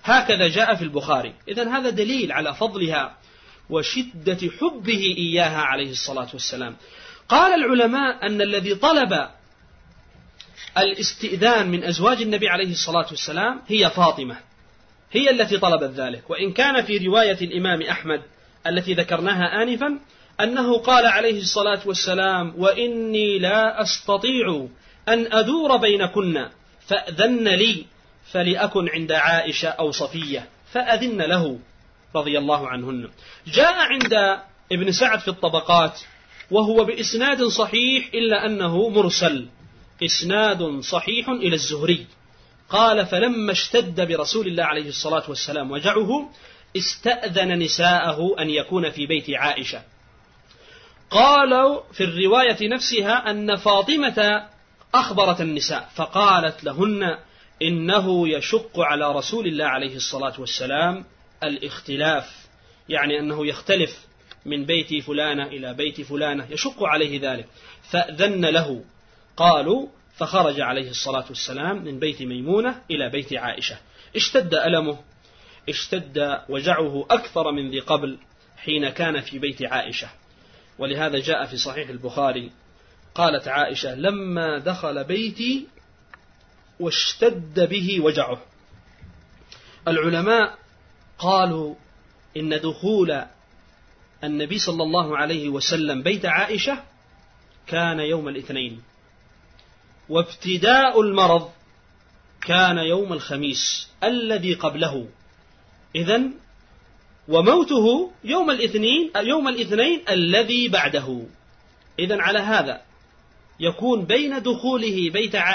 هكذا جاء في البخاري. إذن هذا دليل على فضلها وشدة حبه إياها عليه الصلاة والسلام. قال العلماء أن الذي طلب الاستئذان من أزواج النبي عليه الصلاة والسلام هي فاطمة، هي التي طلبت ذلك. وإن كان في رواية الإمام أحمد التي ذكرناها آنفا أنه قال عليه الصلاة والسلام: وإني لا أستطيع أن أدور بينكن فأذن لي فلأكن عند عائشة أو صفية، فأذن له رضي الله عنهن. جاء عند ابن سعد في الطبقات وهو بإسناد صحيح إلا أنه مرسل، إسناد صحيح إلى الزهري، قال: فلما اشتد برسول الله عليه الصلاة والسلام وجعه استأذن نساءه أن يكون في بيت عائشة. قالوا في الرواية نفسها أن فاطمة أخبرت النساء فقالت لهن: إنه يشق على رسول الله عليه الصلاة والسلام الاختلاف، يعني أنه يختلف من بيت فلانة إلى بيت فلانة، يشق عليه ذلك، فأذن له. قالوا: فخرج عليه الصلاة والسلام من بيت ميمونة إلى بيت عائشة. اشتد ألمه، اشتد وجعه أكثر من ذي قبل حين كان في بيت عائشة. ولهذا جاء في صحيح البخاري قالت عائشة: لما دخل بيتي واشتد به وجعه. العلماء قالوا إن دخول النبي صلى الله عليه وسلم بيت عائشة كان يوم الاثنين، وابتداء المرض كان يوم الخميس الذي قبله، إذن وموته يوم الاثنين الذي بعده. إذن على هذا يكون بين دخوله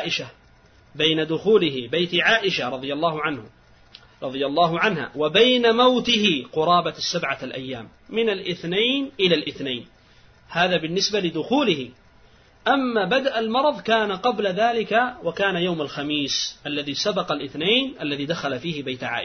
بيت عائشة رضي الله عنها وبين موته قرابة 7 أيام، من الاثنين إلى الاثنين. هذا بالنسبة لدخوله. أما بدء المرض كان قبل ذلك، وكان يوم الخميس الذي سبق الاثنين الذي دخل فيه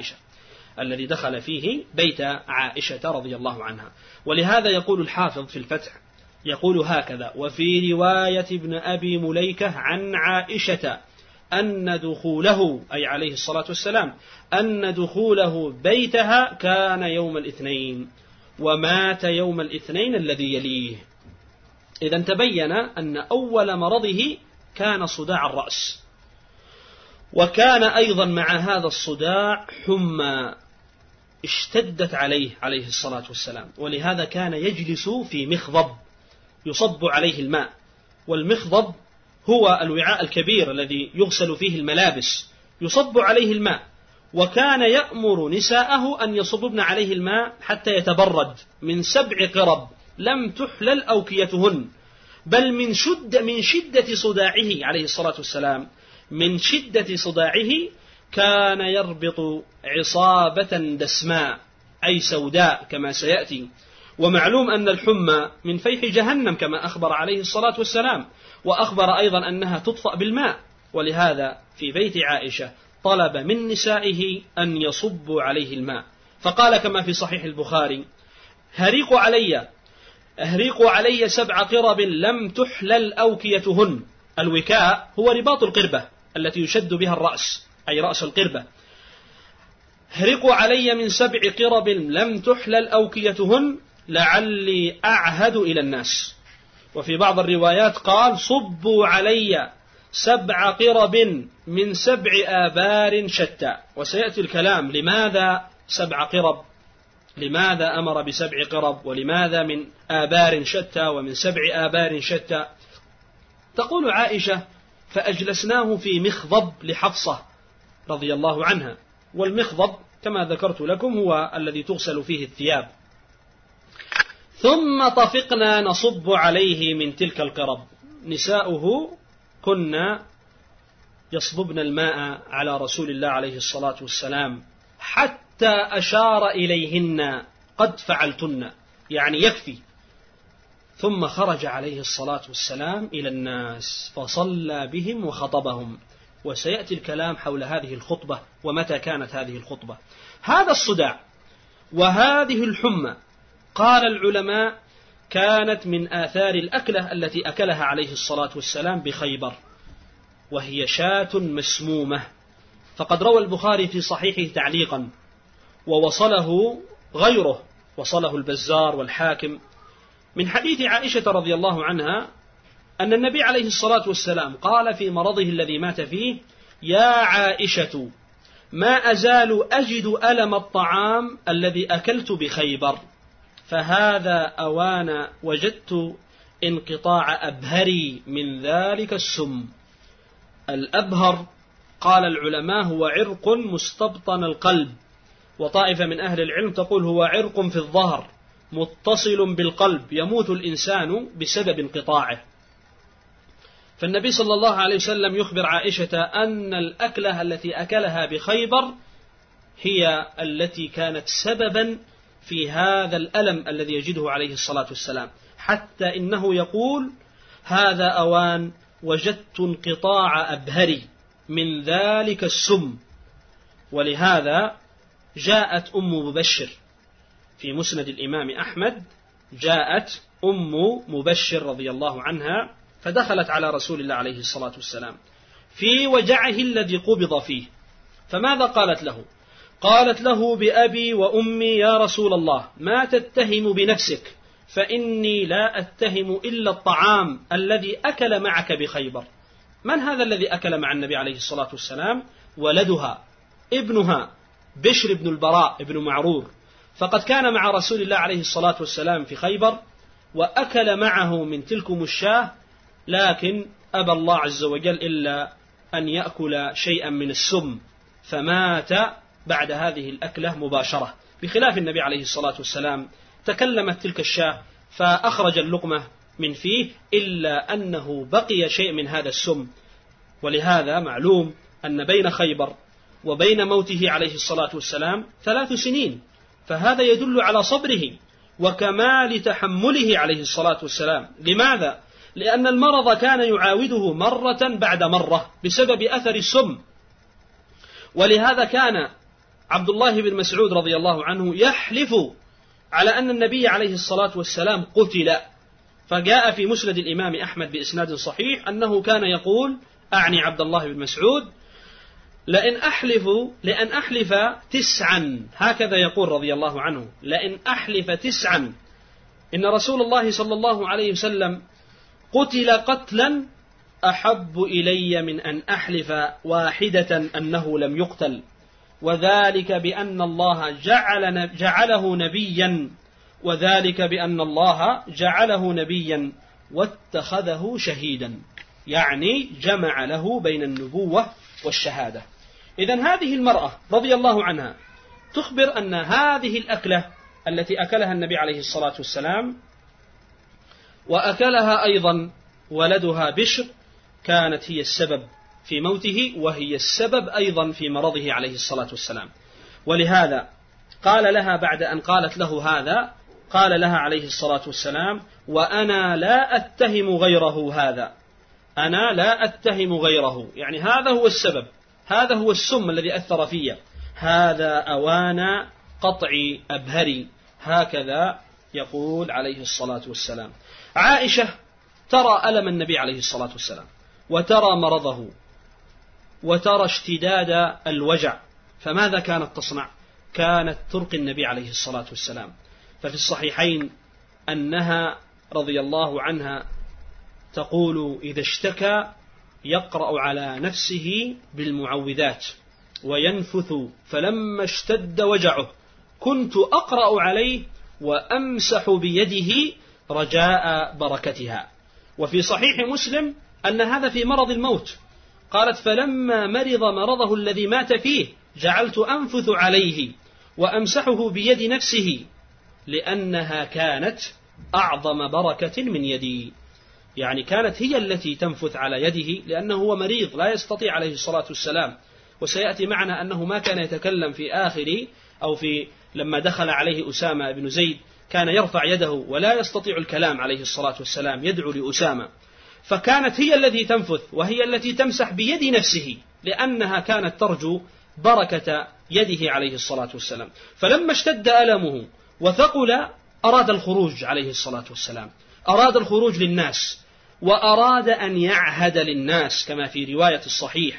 بيت عائشة رضي الله عنها. ولهذا يقول الحافظ في الفتح، يقول هكذا: وفي رواية ابن أبي مليكة عن عائشة أن دخوله، أي عليه الصلاة والسلام، أن دخوله بيتها كان يوم الاثنين، ومات يوم الاثنين الذي يليه. إذن تبين أن أول مرضه كان صداع الرأس، وكان أيضا مع هذا الصداع حمى اشتدت عليه الصلاة والسلام، ولهذا كان يجلس في مخضب يصب عليه الماء، والمخضب هو الوعاء الكبير الذي يغسل فيه الملابس، يصب عليه الماء، وكان يأمر نساءه أن يصببن عليه الماء حتى يتبرد من 7 قرب لم تحلل أوكيتهن، بل من شدة صداعه عليه الصلاة والسلام، من شدة صداعه كان يربط عصابة دسماء أي سوداء كما سيأتي. ومعلوم أن الحمى من فيح جهنم كما أخبر عليه الصلاة والسلام، وأخبر أيضا أنها تطفأ بالماء. ولهذا في بيت عائشة طلب من نسائه أن يصبوا عليه الماء، فقال كما في صحيح البخاري: أهريقوا علي 7 قرب لم تحلل أوكيتهن. الوكاء هو رباط القربة التي يشد بها الرأس، أي رأس القربة. اهرقوا علي من 7 قرب لم تحلل أوكيتهن لعلي أعهد إلى الناس. وفي بعض الروايات قال: صبوا علي 7 قرب من 7 آبار شتى. وسيأتي الكلام لماذا 7 قرب، لماذا أمر ب7 قرب، ولماذا من آبار شتى ومن 7 آبار شتى. تقول عائشة: فأجلسناه في مخضب لحفصة رضي الله عنها، والمخضب كما ذكرت لكم هو الذي تغسل فيه الثياب. ثم طفقنا نصب عليه من تلك القرب. نساؤه كنا يصببن الماء على رسول الله عليه الصلاة والسلام حتى أشار إليهن: قد فعلتن، يعني يكفي. ثم خرج عليه الصلاة والسلام إلى الناس فصلى بهم وخطبهم. وسيأتي الكلام حول هذه الخطبة ومتى كانت هذه الخطبة. هذا الصداع وهذه الحمى قال العلماء كانت من آثار الأكلة التي أكلها عليه الصلاة والسلام بخيبر، وهي شاة مسمومة فقد روى البخاري في صحيحه تعليقا ووصله غيره، وصله البزار والحاكم، من حديث عائشة رضي الله عنها أن النبي عليه الصلاة والسلام قال في مرضه الذي مات فيه: يا عائشة ما أزال أجد ألم الطعام الذي أكلت بخيبر، فهذا أوان وجدت انقطاع أبهري من ذلك السم. الأبهر قال العلماء هو عرق مستبطن القلب، وطائفة من أهل العلم تقول هو عرق في الظهر متصل بالقلب يموت الإنسان بسبب انقطاعه. فالنبي صلى الله عليه وسلم يخبر عائشة أن الأكلة التي أكلها بخيبر هي التي كانت سببا في هذا الألم الذي يجده عليه الصلاة والسلام، حتى إنه يقول: هذا أوان وجدت انقطاع أبهري من ذلك السم. ولهذا جاءت أم مبشر في مسند الإمام أحمد، جاءت أم مبشر رضي الله عنها فدخلت على رسول الله عليه الصلاة والسلام في وجعه الذي قبض فيه، فماذا قالت له؟ قالت له: بأبي وأمي يا رسول الله ما تتهم بنفسك، فإني لا أتهم إلا الطعام الذي أكل معك بخيبر. من هذا الذي أكل مع النبي عليه الصلاة والسلام؟ ولدها ابنها بشر بن البراء بن معرور، فقد كان مع رسول الله عليه الصلاة والسلام في خيبر وأكل معه من تلكم الشاه، لكن أبى الله عز وجل إلا أن يأكل شيئا من السم، فمات بعد هذه الأكلة مباشرة، بخلاف النبي عليه الصلاة والسلام تكلمت تلك الشاه فأخرج اللقمة من فيه إلا أنه بقي شيء من هذا السم. ولهذا معلوم أن بين خيبر وبين موته عليه الصلاة والسلام 3 سنين، فهذا يدل على صبره وكمال تحمله عليه الصلاة والسلام. لماذا؟ لأن المرض كان يعاوده مرة بعد مرة بسبب أثر السم. ولهذا كان عبد الله بن مسعود رضي الله عنه يحلف على أن النبي عليه الصلاة والسلام قتل، فجاء في مسند الإمام أحمد بإسناد صحيح أنه كان يقول، أعني عبد الله بن مسعود: لأن أحلف 9، هكذا يقول رضي الله عنه، لأن أحلف 9 إن رسول الله صلى الله عليه وسلم قتل قتلا أحب إلي من أن أحلف 1 أنه لم يقتل، وذلك بأن الله جعله نبيا واتخذه شهيدا، يعني جمع له بين النبوة والشهادة. إذن هذه المرأة رضي الله عنها تخبر أن هذه الأكلة التي أكلها النبي عليه الصلاة والسلام وأكلها أيضا ولدها بشر كانت هي السبب في موته، وهي السبب أيضا في مرضه عليه الصلاة والسلام. ولهذا قال لها بعد أن قالت له هذا، قال لها عليه الصلاة والسلام: وأنا لا أتهم غيره هذا، أنا لا أتهم غيره، يعني هذا هو السبب، هذا هو السم الذي أثر فيه، هذا أوان قطع أبهري، هكذا يقول عليه الصلاة والسلام. عائشة ترى ألم النبي عليه الصلاة والسلام، وترى مرضه، وترى اشتداد الوجع، فماذا كانت تصنع؟ كانت ترقي النبي عليه الصلاة والسلام. ففي الصحيحين أنها رضي الله عنها تقول: إذا اشتكى يقرأ على نفسه بالمعوذات وينفث، فلما اشتد وجعه كنت أقرأ عليه وأمسح بيده رجاء بركتها. وفي صحيح مسلم أن هذا في مرض الموت، قالت: فلما مرض مرضه الذي مات فيه جعلت أنفث عليه وأمسحه بيد نفسه، لأنها كانت أعظم بركة من يدي، يعني كانت هي التي تنفث على يده، لأنه هو مريض لا يستطيع عليه الصلاة والسلام. وسيأتي معنا أنه ما كان يتكلم في آخر أو في لما دخل عليه أسامة بن زيد كان يرفع يده ولا يستطيع الكلام عليه الصلاة والسلام، يدعو لأسامة، فكانت هي التي تنفث وهي التي تمسح بيد نفسه، لأنها كانت ترجو بركة يده عليه الصلاة والسلام. فلما اشتد ألمه وثقل أراد الخروج عليه الصلاة والسلام، أراد الخروج للناس، وأراد أن يعهد للناس كما في رواية الصحيح،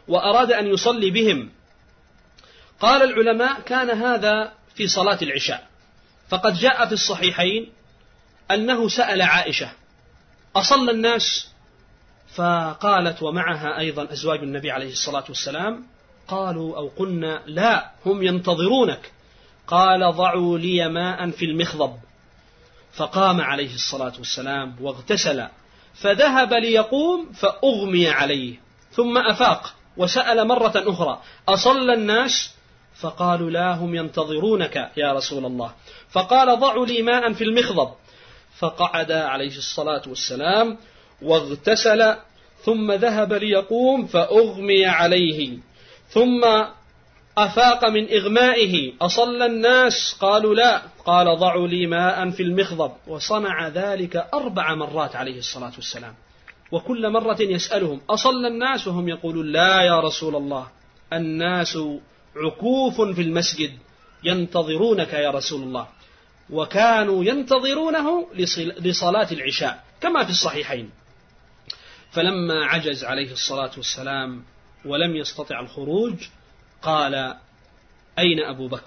وأراد أن يصلي بهم. قال العلماء كان هذا في صلاة العشاء، فقد جاء في الصحيحين أنه سأل عائشة أصلى الناس؟ فقالت ومعها أيضا أزواج النبي عليه الصلاة والسلام، قالوا أو قلنا لا هم ينتظرونك. قال ضعوا لي ماء في المخضب، فقام عليه الصلاة والسلام واغتسل، فذهب ليقوم فأغمي عليه، ثم أفاق وسأل مرة أخرى أصلى الناس؟ فقالوا لا هم ينتظرونك يا رسول الله. فقال ضعوا لي ماء في المخضب، فقعد عليه الصلاة والسلام واغتسل، ثم ذهب ليقوم فأغمي عليه، ثم أفاق من إغمائه أصلى الناس؟ قالوا لا، قال ضعوا لي ماء في المخضب، وصنع ذلك 4 مرات عليه الصلاة والسلام، وكل مرة يسألهم أصلى الناس؟ وهم يقولون لا يا رسول الله، الناس عكوف في المسجد ينتظرونك يا رسول الله. وكانوا ينتظرونه لصلاة العشاء كما في الصحيحين. فلما عجز عليه الصلاة والسلام ولم يستطع الخروج قال أين أبو بكر؟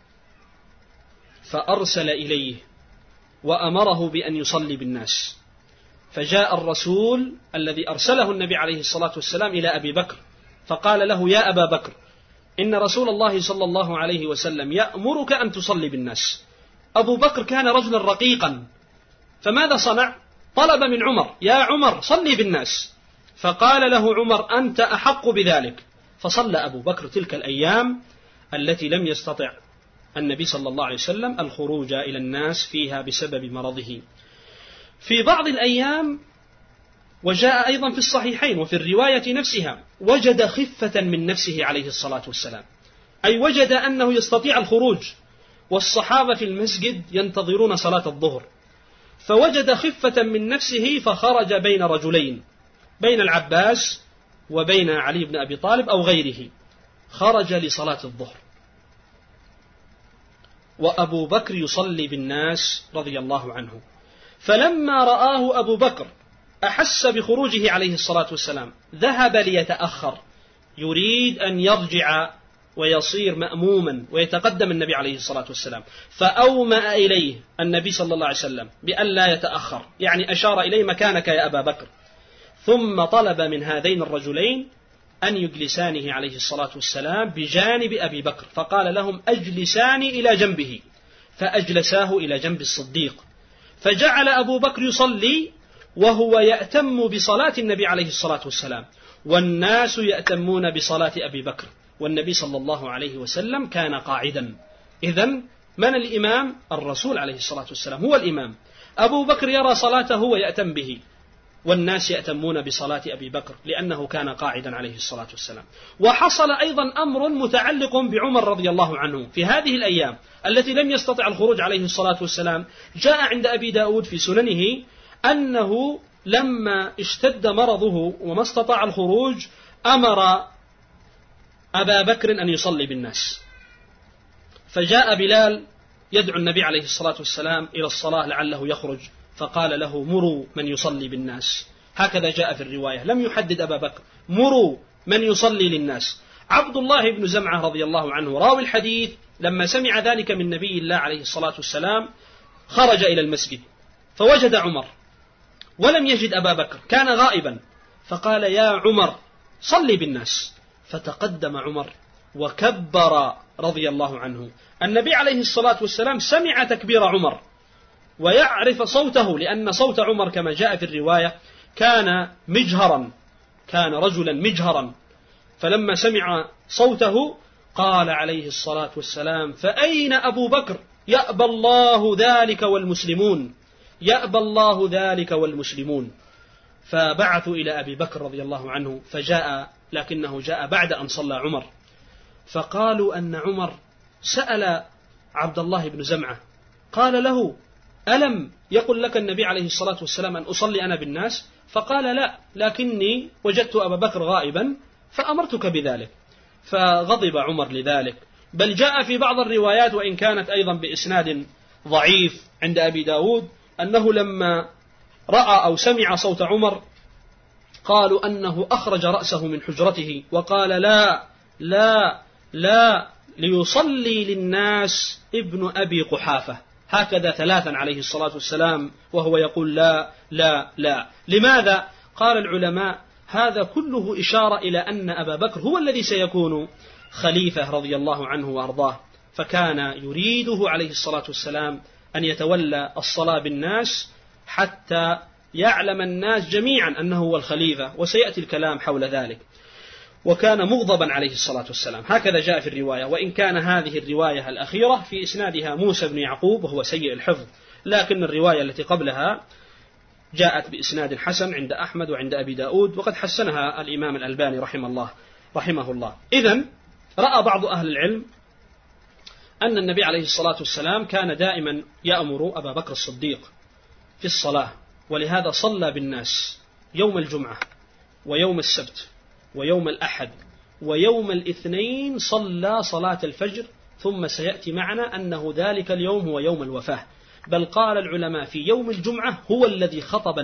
فأرسل إليه وأمره بأن يصلي بالناس. فجاء الرسول الذي أرسله النبي عليه الصلاة والسلام إلى أبي بكر فقال له يا أبا بكر إن رسول الله صلى الله عليه وسلم يأمرك أن تصلي بالناس. أبو بكر كان رجلا رقيقا، فماذا صنع؟ طلب من عمر يا عمر صلي بالناس، فقال له عمر أنت أحق بذلك. فصلى أبو بكر تلك الأيام التي لم يستطع النبي صلى الله عليه وسلم الخروج إلى الناس فيها بسبب مرضه. في بعض الأيام وجاء أيضا في الصحيحين وفي الرواية نفسها وجد خفة من نفسه عليه الصلاة والسلام، أي وجد أنه يستطيع الخروج والصحابة في المسجد ينتظرون صلاة الظهر، فوجد خفة من نفسه فخرج بين رجلين، بين العباس وبين علي بن أبي طالب أو غيره، خرج لصلاة الظهر وأبو بكر يصلي بالناس رضي الله عنه. فلما رآه أبو بكر أحس بخروجه عليه الصلاة والسلام، ذهب ليتأخر يريد أن يرجع ويصير مأموما ويتقدم النبي عليه الصلاة والسلام، فأومأ إليه النبي صلى الله عليه وسلم بأن لا يتأخر، يعني أشار إليه مكانك يا أبا بكر، ثم طلب من هذين الرجلين أن يجلسانه عليه الصلاة والسلام بجانب أبي بكر، فقال لهم أجلساني إلى جنبه، فأجلساه إلى جنب الصديق، فجعل أبو بكر يصلي وهو يأتم بصلاة النبي عليه الصلاة والسلام، والناس يأتمون بصلاة أبي بكر، والنبي صلى الله عليه وسلم كان قاعدا. إذن من الإمام؟ الرسول عليه الصلاة والسلام هو الإمام، أبو بكر يرى صلاته ويأتم به، والناس يأتمون بصلاة أبي بكر لأنه كان قاعدا عليه الصلاة والسلام. وحصل أيضا أمر متعلق بعمر رضي الله عنه في هذه الأيام التي لم يستطع الخروج عليه الصلاة والسلام. جاء عند أبي داود في سننه أنه لما اشتد مرضه وما استطاع الخروج أمر أبا بكر أن يصلي بالناس، فجاء بلال يدعو النبي عليه الصلاة والسلام إلى الصلاة لعله يخرج، فقال له مروا من يصلي بالناس، هكذا جاء في الرواية، لم يحدد أبا بكر، مروا من يصلي للناس. عبد الله بن زمعة رضي الله عنه راوي الحديث لما سمع ذلك من نبي الله عليه الصلاة والسلام خرج إلى المسجد فوجد عمر ولم يجد أبا بكر، كان غائبا، فقال يا عمر صلي بالناس، فتقدم عمر وكبر رضي الله عنه. النبي عليه الصلاة والسلام سمع تكبير عمر ويعرف صوته، لأن صوت عمر كما جاء في الرواية كان مجهرا، كان رجلا مجهرا، فلما سمع صوته قال عليه الصلاة والسلام فأين أبو بكر؟ يأبى الله ذلك والمسلمون، يأبى الله ذلك والمسلمون. فبعثوا إلى أبي بكر رضي الله عنه فجاء، لكنه جاء بعد أن صلى عمر، فقالوا أن عمر سأل عبد الله بن زمعة قال له ألم يقل لك النبي عليه الصلاة والسلام أن أصلي أنا بالناس؟ فقال لا، لكني وجدت أبا بكر غائبا فأمرتك بذلك. فغضب عمر لذلك، بل جاء في بعض الروايات وإن كانت أيضا بإسناد ضعيف عند أبي داود أنه لما رأى أو سمع صوت عمر قالوا أنه أخرج رأسه من حجرته وقال لا لا لا ليصلي للناس ابن أبي قحافة، هكذا ثلاثا عليه الصلاة والسلام وهو يقول لا لا لا. لماذا؟ قال العلماء هذا كله إشارة إلى أن أبا بكر هو الذي سيكون خليفة رضي الله عنه وأرضاه، فكان يريده عليه الصلاة والسلام أن يتولى الصلاة بالناس حتى يعلم الناس جميعا أنه هو الخليفة، وسيأتي الكلام حول ذلك. وكان مغضبا عليه الصلاة والسلام، هكذا جاء في الرواية، وإن كان هذه الرواية الأخيرة في إسنادها موسى بن يعقوب وهو سيء الحفظ، لكن الرواية التي قبلها جاءت بإسناد حسن عند أحمد وعند أبي داود، وقد حسنها الإمام الألباني رحمه الله. إذن رأى بعض أهل العلم أن النبي عليه الصلاة والسلام كان دائما يأمر أبا بكر الصديق في الصلاة، ولهذا صلى بالناس يوم الجمعة ويوم السبت ويوم الأحد ويوم الاثنين صلى صلاة الفجر، ثم سيأتي معنا أنه ذلك اليوم هو يوم الوفاة. بل قال العلماء في يوم الجمعة هو الذي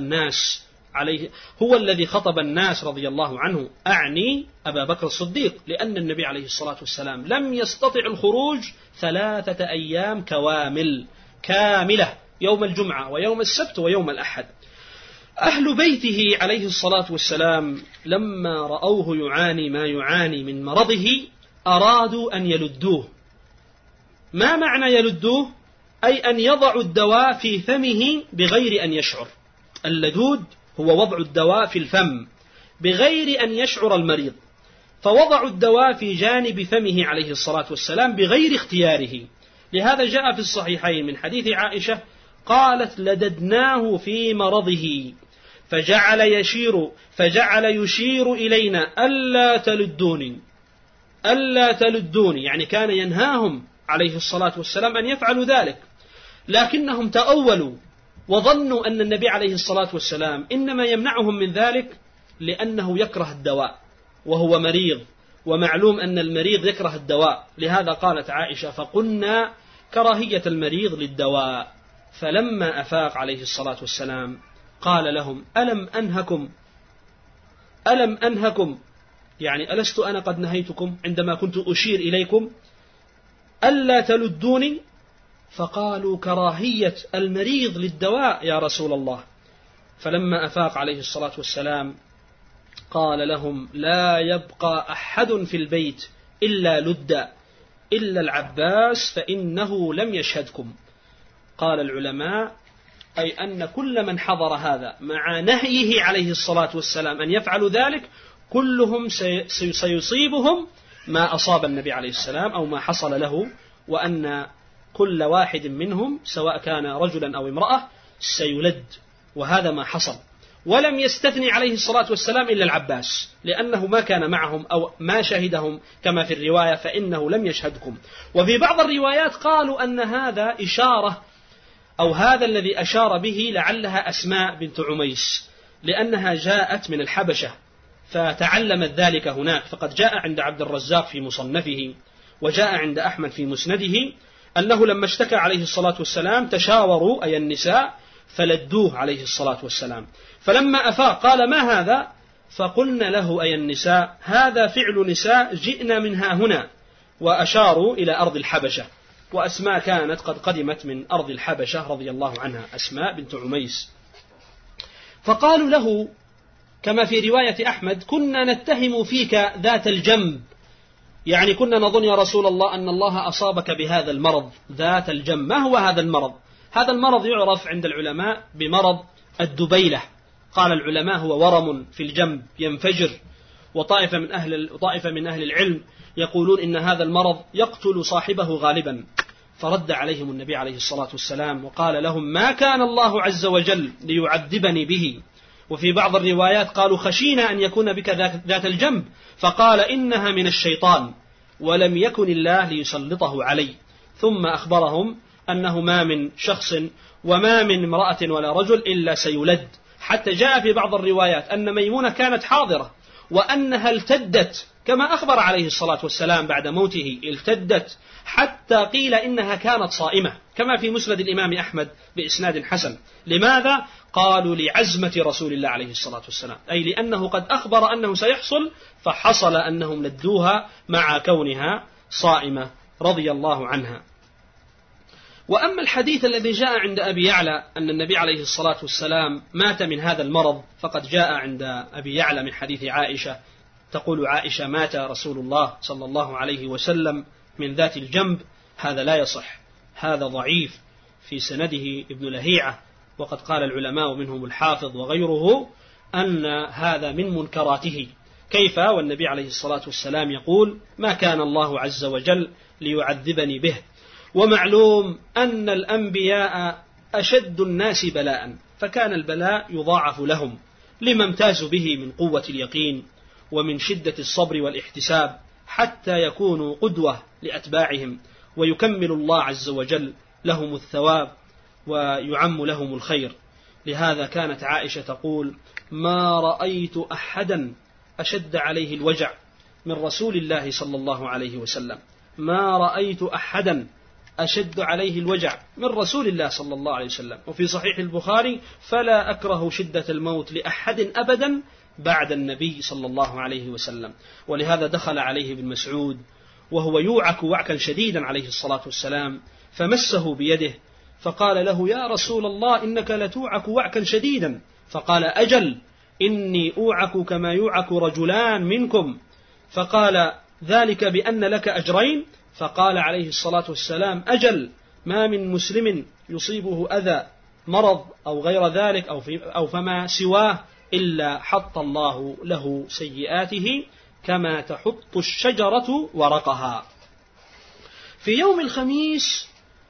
خطب الناس رضي الله عنه، أعني أبا بكر الصديق، لأن النبي عليه الصلاة والسلام لم يستطع الخروج 3 أيام كاملة، يوم الجمعة ويوم السبت ويوم الأحد. أهل بيته عليه الصلاة والسلام لما رأوه يعاني ما يعاني من مرضه أرادوا أن يلدوه. ما معنى يلدوه؟ أي أن يضعوا الدواء في فمه بغير أن يشعر. اللدود هو وضع الدواء في الفم بغير أن يشعر المريض، فوضعوا الدواء في جانب فمه عليه الصلاة والسلام بغير اختياره. لهذا جاء في الصحيحين من حديث عائشة قالت لددناه في مرضه فجعل يشير إلينا ألا تلدوني، يعني كان ينهاهم عليه الصلاة والسلام أن يفعلوا ذلك، لكنهم تأولوا وظنوا أن النبي عليه الصلاة والسلام إنما يمنعهم من ذلك لأنه يكره الدواء وهو مريض، ومعلوم أن المريض يكره الدواء. لهذا قالت عائشة فقلنا كراهية المريض للدواء. فلما أفاق عليه الصلاة والسلام قال لهم ألم أنهكم، يعني ألست أنا قد نهيتكم عندما كنت أشير إليكم ألا تلدوني؟ فقالوا كراهية المريض للدواء يا رسول الله. فلما أفاق عليه الصلاة والسلام قال لهم لا يبقى أحد في البيت إلا العباس فإنه لم يشهدكم. قال العلماء أي أن كل من حضر هذا مع نهيه عليه الصلاة والسلام أن يفعلوا ذلك كلهم سيصيبهم ما أصاب النبي عليه السلام أو ما حصل له، وأن كل واحد منهم سواء كان رجلا أو امرأة سيلد، وهذا ما حصل. ولم يستثني عليه الصلاة والسلام إلا العباس لأنه ما كان معهم أو ما شهدهم كما في الرواية فإنه لم يشهدكم. وفي بعض الروايات قالوا أن هذا إشارة أو هذا الذي أشار به لعلها أسماء بنت عميس، لأنها جاءت من الحبشة فتعلمت ذلك هناك. فقد جاء عند عبد الرزاق في مصنفه وجاء عند أحمد في مسنده أنه لما اشتكى عليه الصلاة والسلام تشاوروا أي النساء فلدوه عليه الصلاة والسلام. فلما أفاق قال ما هذا؟ فقلنا له أي النساء هذا فعل نساء جئنا منها هنا، وأشاروا إلى أرض الحبشة، وأسماء كانت قد قدمت من أرض الحبشة رضي الله عنها، أسماء بنت عميس. فقالوا له كما في رواية أحمد كنا نتهم فيك ذات الجنب، يعني كنا نظن يا رسول الله أن الله أصابك بهذا المرض ذات الجنب. ما هو هذا المرض؟ هذا المرض يعرف عند العلماء بمرض الدبيلة. قال العلماء هو ورم في الجنب ينفجر، وطائفة من أهل العلم يقولون إن هذا المرض يقتل صاحبه غالبا. فرد عليهم النبي عليه الصلاة والسلام وقال لهم ما كان الله عز وجل ليعذبني به. وفي بعض الروايات قالوا خشينا أن يكون بك ذات الجنب، فقال إنها من الشيطان ولم يكن الله ليسلطه علي. ثم أخبرهم أنه ما من شخص وما من امرأة ولا رجل إلا سيلد، حتى جاء في بعض الروايات أن ميمونة كانت حاضرة وأنها التدت كما أخبر عليه الصلاة والسلام بعد موته التدت حتى قيل إنها كانت صائمة، كما في مسند الإمام أحمد بإسناد حسن. لماذا؟ قالوا لعزمة رسول الله عليه الصلاة والسلام، أي لأنه قد أخبر أنه سيحصل، فحصل أنهم لدوها مع كونها صائمة رضي الله عنها. وأما الحديث الذي جاء عند أبي يعلى أن النبي عليه الصلاة والسلام مات من هذا المرض، فقد جاء عند أبي يعلى من حديث عائشة، تقول عائشة: مات رسول الله صلى الله عليه وسلم من ذات الجنب. هذا لا يصح، هذا ضعيف، في سنده ابن لهيعة، وقد قال العلماء منهم الحافظ وغيره أن هذا من منكراته. كيف والنبي عليه الصلاة والسلام يقول: ما كان الله عز وجل ليعذبني به. ومعلوم أن الأنبياء أشد الناس بلاء، فكان البلاء يضاعف لهم لما امتازوا به من قوة اليقين ومن شدة الصبر والاحتساب، حتى يكونوا قدوة لأتباعهم، ويكمل الله عز وجل لهم الثواب ويعم لهم الخير. لهذا كانت عائشة تقول: ما رأيت أحدا أشد عليه الوجع من رسول الله صلى الله عليه وسلم، ما رأيت أحدا أشد عليه الوجع من رسول الله صلى الله عليه وسلم. وفي صحيح البخاري: فلا أكره شدة الموت لأحد أبدا بعد النبي صلى الله عليه وسلم. ولهذا دخل عليه ابن مسعود وهو يوعك وعكا شديدا عليه الصلاة والسلام، فمسه بيده فقال له: يا رسول الله، إنك لتوعك وعكا شديدا. فقال: أجل، إني أوعك كما يوعك رجلان منكم. فقال: ذلك بأن لك أجرين. فقال عليه الصلاة والسلام: أجل، ما من مسلم يصيبه أذى مرض أو غير ذلك أو فما سواه إلا حط الله له سيئاته كما تحط الشجرة ورقها. في يوم الخميس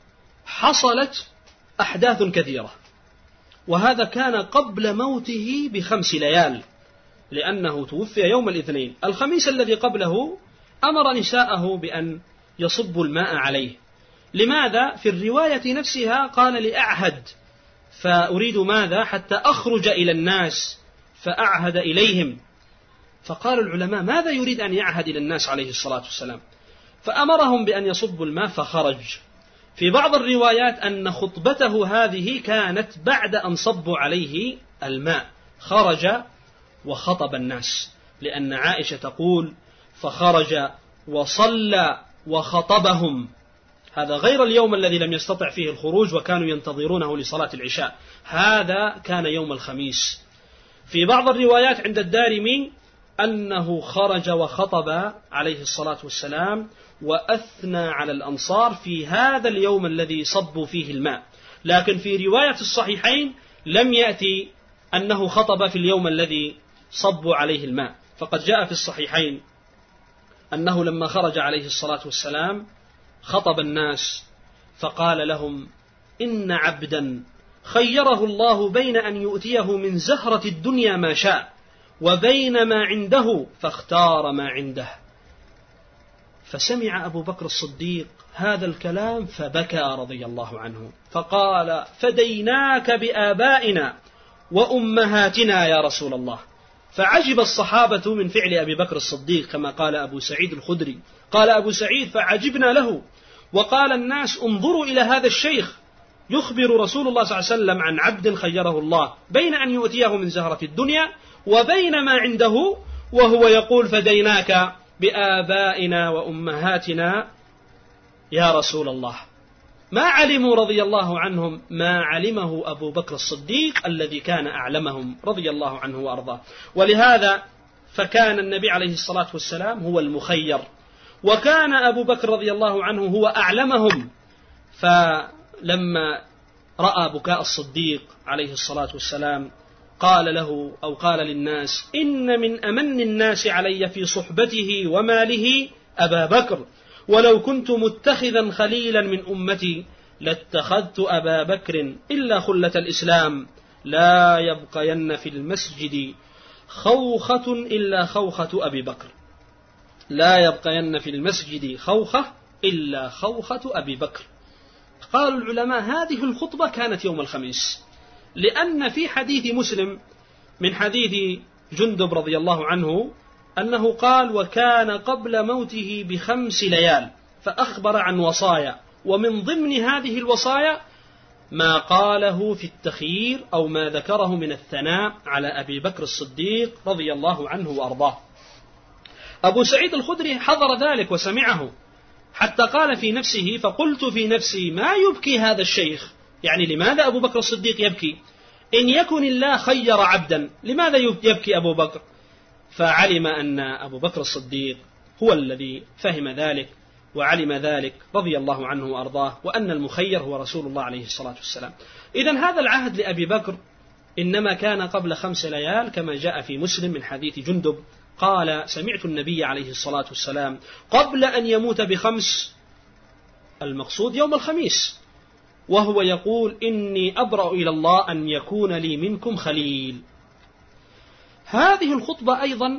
حصلت أحداث كثيرة، وهذا كان قبل موته ب5 ليال، لأنه توفي يوم الاثنين. الخميس الذي قبله أمر نساءه بأن يصبوا الماء عليه. لماذا؟ في الرواية نفسها قال: لأعهد، فأريد ماذا؟ حتى أخرج إلى الناس فأعهد إليهم. فقال العلماء: ماذا يريد أن يعهد إلى الناس عليه الصلاة والسلام؟ فأمرهم بأن يصبوا الماء فخرج. في بعض الروايات أن خطبته هذه كانت بعد أن صبوا عليه الماء، خرج وخطب الناس، لأن عائشة تقول: فخرج وصلى وخطبهم. هذا غير اليوم الذي لم يستطع فيه الخروج وكانوا ينتظرونه لصلاة العشاء، هذا كان يوم الخميس. في بعض الروايات عند الدارمي أنه خرج وخطب عليه الصلاة والسلام وأثنى على الأنصار في هذا اليوم الذي صبوا فيه الماء. لكن في رواية الصحيحين لم يأتي أنه خطب في اليوم الذي صبوا عليه الماء. فقد جاء في الصحيحين أنه لما خرج عليه الصلاة والسلام خطب الناس فقال لهم: إن عبدا خيره الله بين أن يؤتيه من زهرة الدنيا ما شاء وبين ما عنده فاختار ما عنده. فسمع أبو بكر الصديق هذا الكلام فبكى رضي الله عنه، فقال: فديناك بآبائنا وأمهاتنا يا رسول الله. فعجب الصحابة من فعل أبي بكر الصديق، كما قال أبو سعيد الخدري، قال أبو سعيد: فعجبنا له. وقال الناس: انظروا إلى هذا الشيخ يخبر رسول الله صلى الله عليه وسلم عن عبد خيره الله بين أن يؤتيه من زهرة الدنيا وبين ما عنده، وهو يقول: فديناك بآبائنا وأمهاتنا يا رسول الله. ما علموا رضي الله عنهم ما علمه أبو بكر الصديق الذي كان أعلمهم رضي الله عنه وأرضاه. ولهذا فكان النبي عليه الصلاة والسلام هو المخير، وكان أبو بكر رضي الله عنه هو أعلمهم. فلما رأى بكاء الصديق عليه الصلاة والسلام قال له أو قال للناس: إن من أمن الناس علي في صحبته وماله أبا بكر، ولو كنت متخذا خليلا من أمتي لاتخذت أبا بكر إلا خلة الإسلام، لا يبقين في المسجد خوخة إلا خوخة أبي بكر، لا يبقين في المسجد خوخة إلا خوخة أبي بكر. قالوا العلماء: هذه الخطبة كانت يوم الخميس، لأن في حديث مسلم من حديث جندب رضي الله عنه أنه قال: وكان قبل موته ب5 ليال، فأخبر عن وصايا، ومن ضمن هذه الوصايا ما قاله في التخيير أو ما ذكره من الثناء على أبي بكر الصديق رضي الله عنه وأرضاه. أبو سعيد الخدري حضر ذلك وسمعه، حتى قال في نفسه: فقلت في نفسي ما يبكي هذا الشيخ، يعني لماذا أبو بكر الصديق يبكي؟ إن يكن الله خير عبدا لماذا يبكي أبو بكر؟ فعلم أن أبو بكر الصديق هو الذي فهم ذلك وعلم ذلك رضي الله عنه وأرضاه، وأن المخير هو رسول الله عليه الصلاة والسلام. إذن هذا العهد لأبي بكر إنما كان قبل 5 ليال، كما جاء في مسلم من حديث جندب قال: سمعت النبي عليه الصلاة والسلام قبل أن يموت ب5، المقصود يوم الخميس، وهو يقول: إني أبرأ إلى الله أن يكون لي منكم خليل. هذه الخطبة أيضا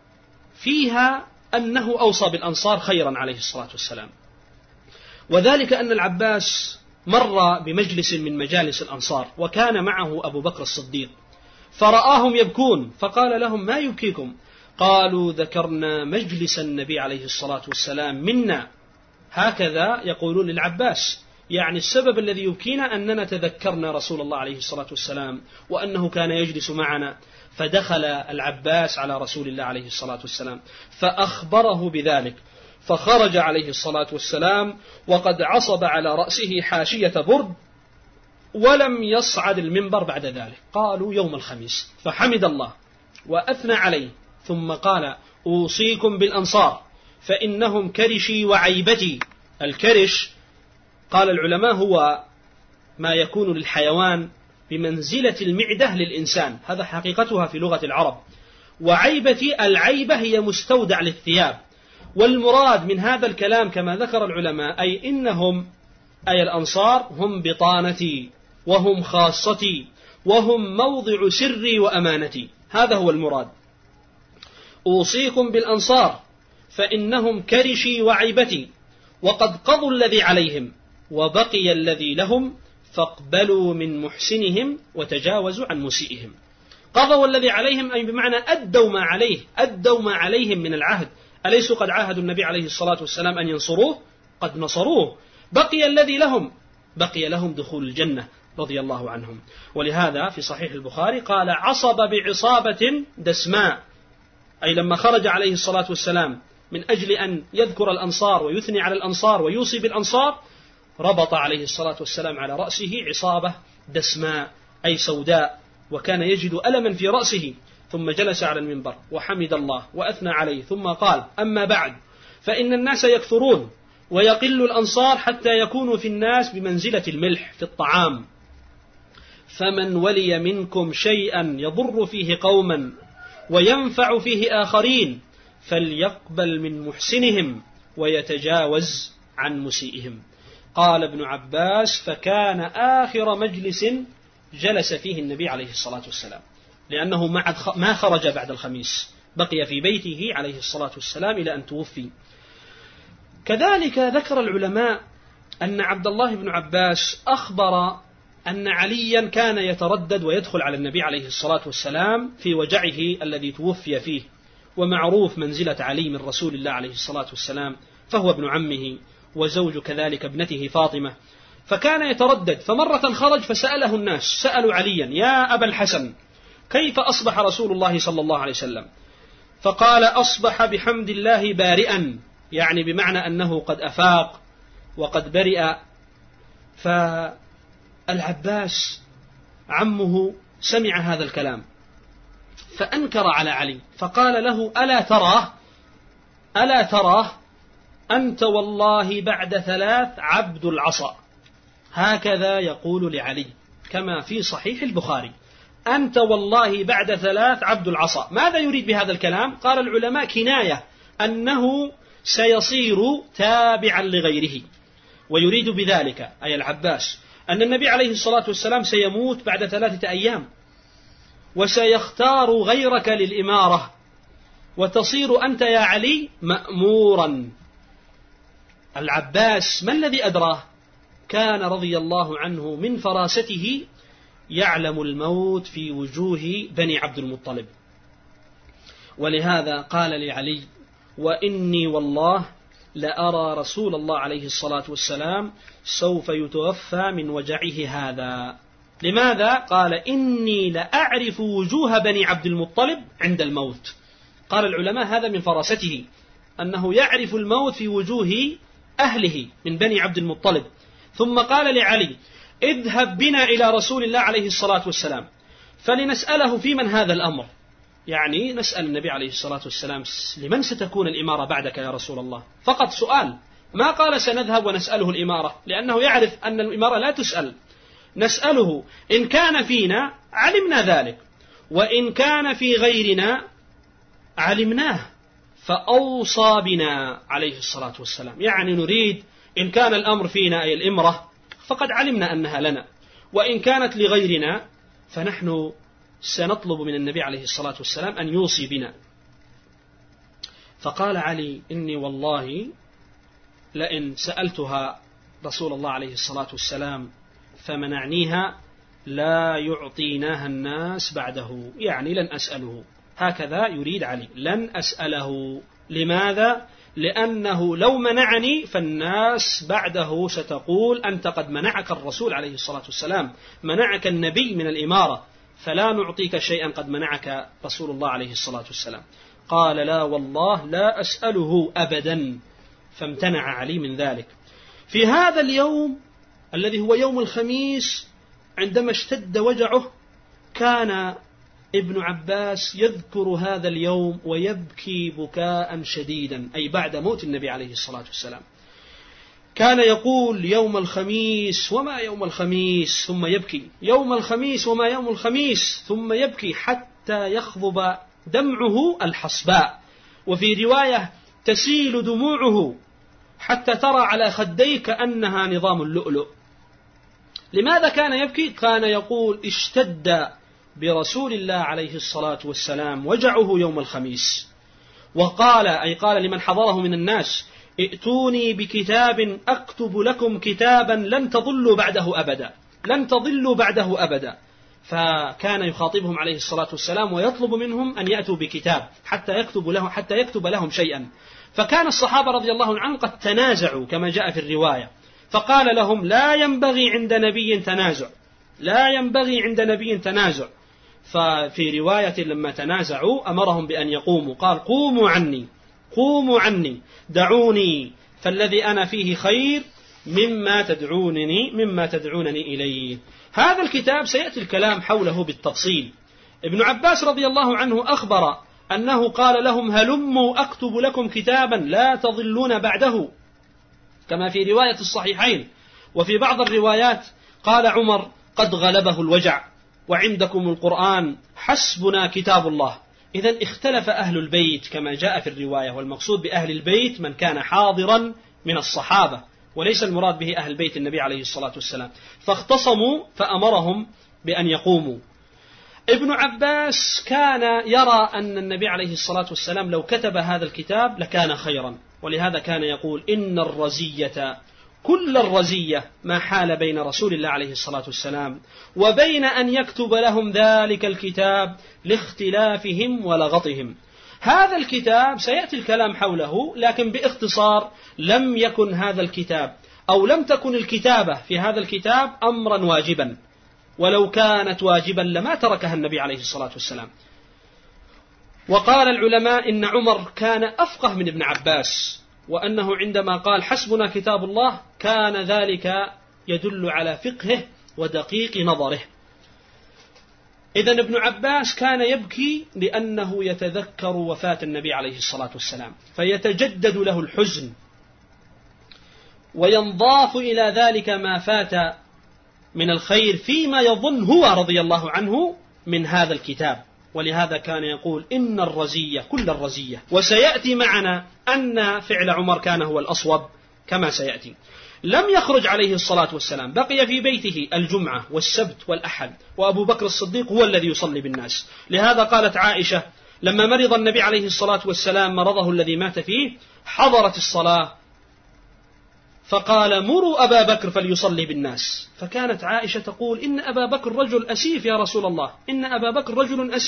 فيها أنه أوصى بالأنصار خيرا عليه الصلاة والسلام، وذلك أن العباس مر بمجلس من مجالس الأنصار وكان معه أبو بكر الصديق، فرآهم يبكون فقال لهم: ما يبكيكم؟ قالوا: ذكرنا مجلس النبي عليه الصلاة والسلام منا. هكذا يقولون للعباس، يعني السبب الذي يبكينا أننا تذكرنا رسول الله عليه الصلاة والسلام وأنه كان يجلس معنا. فدخل العباس على رسول الله عليه الصلاة والسلام فأخبره بذلك، فخرج عليه الصلاة والسلام وقد عصب على رأسه حاشية برد، ولم يصعد المنبر بعد ذلك. قالوا: يوم الخميس، فحمد الله وأثنى عليه، ثم قال: أوصيكم بالأنصار فإنهم كرشي وعيبتي. الكرش قال العلماء هو ما يكون للحيوان بمنزلة المعدة للإنسان، هذا حقيقتها في لغة العرب. وعيبتي، العيبة هي مستودع للثياب. والمراد من هذا الكلام كما ذكر العلماء أي إنهم أي الأنصار هم بطانتي وهم خاصتي وهم موضع سري وأمانتي، هذا هو المراد. أوصيكم بالأنصار فإنهم كرشي وعيبتي، وقد قضوا الذي عليهم وبقي الذي لهم، فاقبلوا من محسنهم وتجاوزوا عن مسيئهم. قضوا الذي عليهم أي بمعنى أدوا ما عليهم من العهد. أليسوا قد عاهدوا النبي عليه الصلاة والسلام أن ينصروه؟ قد نصروه. بقي الذي لهم، بقي لهم دخول الجنة رضي الله عنهم. ولهذا في صحيح البخاري قال: عصب بعصابة دسماء، أي لما خرج عليه الصلاة والسلام من أجل أن يذكر الأنصار ويثني على الأنصار ويوصي بالأنصار، ربط عليه الصلاة والسلام على رأسه عصابة دسماء أي سوداء، وكان يجد ألما في رأسه، ثم جلس على المنبر وحمد الله وأثنى عليه، ثم قال: أما بعد، فإن الناس يكثرون ويقل الأنصار حتى يكونوا في الناس بمنزلة الملح في الطعام، فمن ولي منكم شيئا يضر فيه قوما وينفع فيه آخرين فليقبل من محسنهم ويتجاوز عن مسيئهم. قال ابن عباس: فكان آخر مجلس جلس فيه النبي عليه الصلاة والسلام، لأنه ما خرج بعد الخميس، بقي في بيته عليه الصلاة والسلام إلى أن توفي. كذلك ذكر العلماء أن عبد الله بن عباس أخبر أن عليا كان يتردد ويدخل على النبي عليه الصلاة والسلام في وجعه الذي توفي فيه، ومعروف منزلة علي من رسول الله عليه الصلاة والسلام، فهو ابن عمه وزوج كذلك ابنته فاطمة، فكان يتردد. فمرة خرج فسأله الناس، سألوا عليا: يا أبا الحسن، كيف أصبح رسول الله صلى الله عليه وسلم؟ فقال: أصبح بحمد الله بارئا، يعني بمعنى أنه قد أفاق وقد برئ. فالعباس عمه سمع هذا الكلام فأنكر على علي، فقال له: ألا تراه أنت والله بعد 3 عبد العصا. هكذا يقول لعلي كما في صحيح البخاري: أنت والله بعد 3 عبد العصا. ماذا يريد بهذا الكلام؟ قال العلماء: كناية أنه سيصير تابعا لغيره، ويريد بذلك أي العباس أن النبي عليه الصلاة والسلام سيموت بعد 3 أيام، وسيختار غيرك للإمارة، وتصير أنت يا علي مأمورا. العباس ما الذي أدراه؟ كان رضي الله عنه من فراسته يعلم الموت في وجوه بني عبد المطلب، ولهذا قال لعلي: وإني والله لأرى رسول الله عليه الصلاة والسلام سوف يتوفى من وجعه هذا. لماذا؟ قال: إني لأعرف وجوه بني عبد المطلب عند الموت. قال العلماء هذا من فراسته، أنه يعرف الموت في وجوه أهله من بني عبد المطلب. ثم قال لعلي: اذهب بنا إلى رسول الله عليه الصلاة والسلام فلنسأله في من هذا الأمر، يعني نسأل النبي عليه الصلاة والسلام: لمن ستكون الإمارة بعدك يا رسول الله؟ فقط سؤال، ما قال سنذهب ونسأله الإمارة، لأنه يعرف أن الإمارة لا تسأل. نسأله إن كان فينا علمنا ذلك، وإن كان في غيرنا علمناه. فأوصى بنا عليه الصلاة والسلام، يعني نريد إن كان الأمر فينا أي الإمرة فقد علمنا أنها لنا، وإن كانت لغيرنا فنحن سنطلب من النبي عليه الصلاة والسلام أن يوصي بنا. فقال علي: إني والله لئن سألتها رسول الله عليه الصلاة والسلام فمنعنيها لا يعطيناها الناس بعده، يعني لن أسأله. هكذا يريد علي، لن أسأله. لماذا؟ لأنه لو منعني فالناس بعده ستقول: أنت قد منعك الرسول عليه الصلاة والسلام، منعك النبي من الإمارة، فلا نعطيك شيئا قد منعك رسول الله عليه الصلاة والسلام. قال: لا والله لا أسأله أبدا. فامتنع علي من ذلك. في هذا اليوم الذي هو يوم الخميس، عندما اشتد وجعه، كان ابن عباس يذكر هذا اليوم ويبكي بكاء شديدا، أي بعد موت النبي عليه الصلاة والسلام. كان يقول: يوم الخميس وما يوم الخميس، ثم يبكي، يوم الخميس وما يوم الخميس، ثم يبكي حتى يخضب دمعه الحصباء. وفي رواية: تسيل دموعه حتى ترى على خديه كأنها نظام اللؤلؤ. لماذا كان يبكي؟ كان يقول: اشتد برسول الله عليه الصلاة والسلام وجعه يوم الخميس. وقال، أي قال لمن حضره من الناس: ائتوني بكتاب أكتب لكم كتابا لن تضلوا بعده أبدا، لن تضلوا بعده أبدا. فكان يخاطبهم عليه الصلاة والسلام ويطلب منهم أن يأتوا بكتاب حتى يكتب لهم شيئا. فكان الصحابة رضي الله عنهم قد تنازعوا كما جاء في الرواية، فقال لهم: لا ينبغي عند نبي تنازع، لا ينبغي عند نبي تنازع. ففي رواية لما تنازعوا أمرهم بأن يقوموا، قال: قوموا عني، قوموا عني، دعوني فالذي أنا فيه خير مما تدعونني إليه. هذا الكتاب سيأتي الكلام حوله بالتفصيل. ابن عباس رضي الله عنه أخبر أنه قال لهم: هلموا أكتب لكم كتابا لا تضلون بعده، كما في رواية الصحيحين. وفي بعض الروايات قال عمر: قد غلبه الوجع وعندكم القرآن، حسبنا كتاب الله. إذن اختلف أهل البيت كما جاء في الرواية، والمقصود بأهل البيت من كان حاضرا من الصحابة، وليس المراد به أهل بيت النبي عليه الصلاة والسلام. فاختصموا فأمرهم بأن يقوموا. ابن عباس كان يرى أن النبي عليه الصلاة والسلام لو كتب هذا الكتاب لكان خيرا، ولهذا كان يقول: إن الرزية كل الرزية ما حال بين رسول الله عليه الصلاة والسلام وبين أن يكتب لهم ذلك الكتاب لاختلافهم ولغطهم. هذا الكتاب سيأتي الكلام حوله، لكن باختصار: لم يكن هذا الكتاب أو لم تكن الكتابة في هذا الكتاب أمرا واجبا، ولو كانت واجبا لما تركها النبي عليه الصلاة والسلام. وقال العلماء إن عمر كان أفقه من ابن عباس، وأنه عندما قال: حسبنا كتاب الله، كان ذلك يدل على فقهه ودقيق نظره. إذن ابن عباس كان يبكي لأنه يتذكر وفاة النبي عليه الصلاة والسلام، فيتجدد له الحزن، وينضاف إلى ذلك ما فات من الخير فيما يظن هو رضي الله عنه من هذا الكتاب. ولهذا كان يقول: إن الرزية كل الرزية. وسيأتي معنا أن فعل عمر كان هو الأصوب كما سيأتي. لم يخرج عليه الصلاة والسلام، بقي في بيته الجمعة والسبت والأحد، وأبو بكر الصديق هو الذي يصلي بالناس. لهذا قالت عائشة لما مرض النبي عليه الصلاة والسلام مرضه الذي مات فيه، حضرت الصلاة فقال: مروا أبا بكر فليصلي بالناس. فكانت عائشة تقول: إن أبا بكر رجل أسيف يا رسول الله، إن أبا بكر رجل أسيف،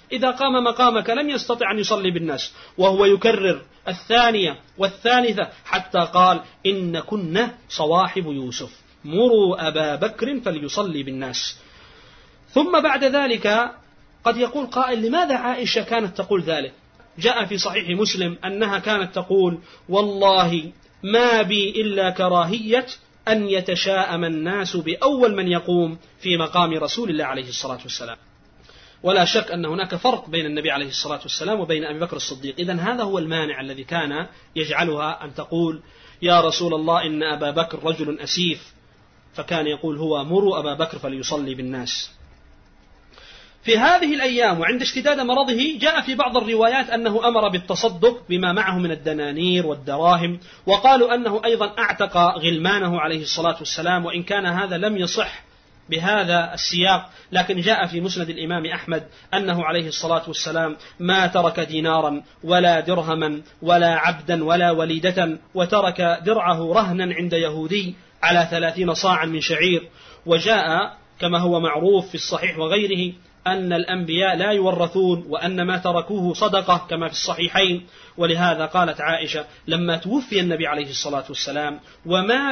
إذا قام مقامك لم يستطع أن يصلي بالناس، وهو يكرر الثانية والثالثة حتى قال إن كنا صواحب يوسف مروا أبا بكر فليصلي بالناس. ثم بعد ذلك قد يقول قائل لماذا عائشة كانت تقول ذلك؟ جاء في صحيح مسلم أنها كانت تقول والله ما بي إلا كراهية أن يتشاءم الناس بأول من يقوم في مقام رسول الله عليه الصلاة والسلام. ولا شك أن هناك فرق بين النبي عليه الصلاة والسلام وبين أبي بكر الصديق. إذن هذا هو المانع الذي كان يجعلها أن تقول يا رسول الله إن أبا بكر رجل أسيف، فكان يقول هو مروا أبا بكر فليصلي بالناس. في هذه الأيام وعند اشتداد مرضه جاء في بعض الروايات أنه أمر بالتصدق بما معه من الدنانير والدراهم، وقالوا أنه أيضا أعتق غلمانه عليه الصلاة والسلام، وإن كان هذا لم يصح بهذا السياق، لكن جاء في مسند الإمام أحمد أنه عليه الصلاة والسلام ما ترك دينارا ولا درهما ولا عبدا ولا وليدة، وترك درعه رهنا عند يهودي على 30 صاعا من شعير. وجاء كما هو معروف في الصحيح وغيره أن الأنبياء لا يورثون، وأن ما تركوه صدقة كما في الصحيحين. ولهذا قالت عائشة لما توفي النبي عليه الصلاة والسلام وما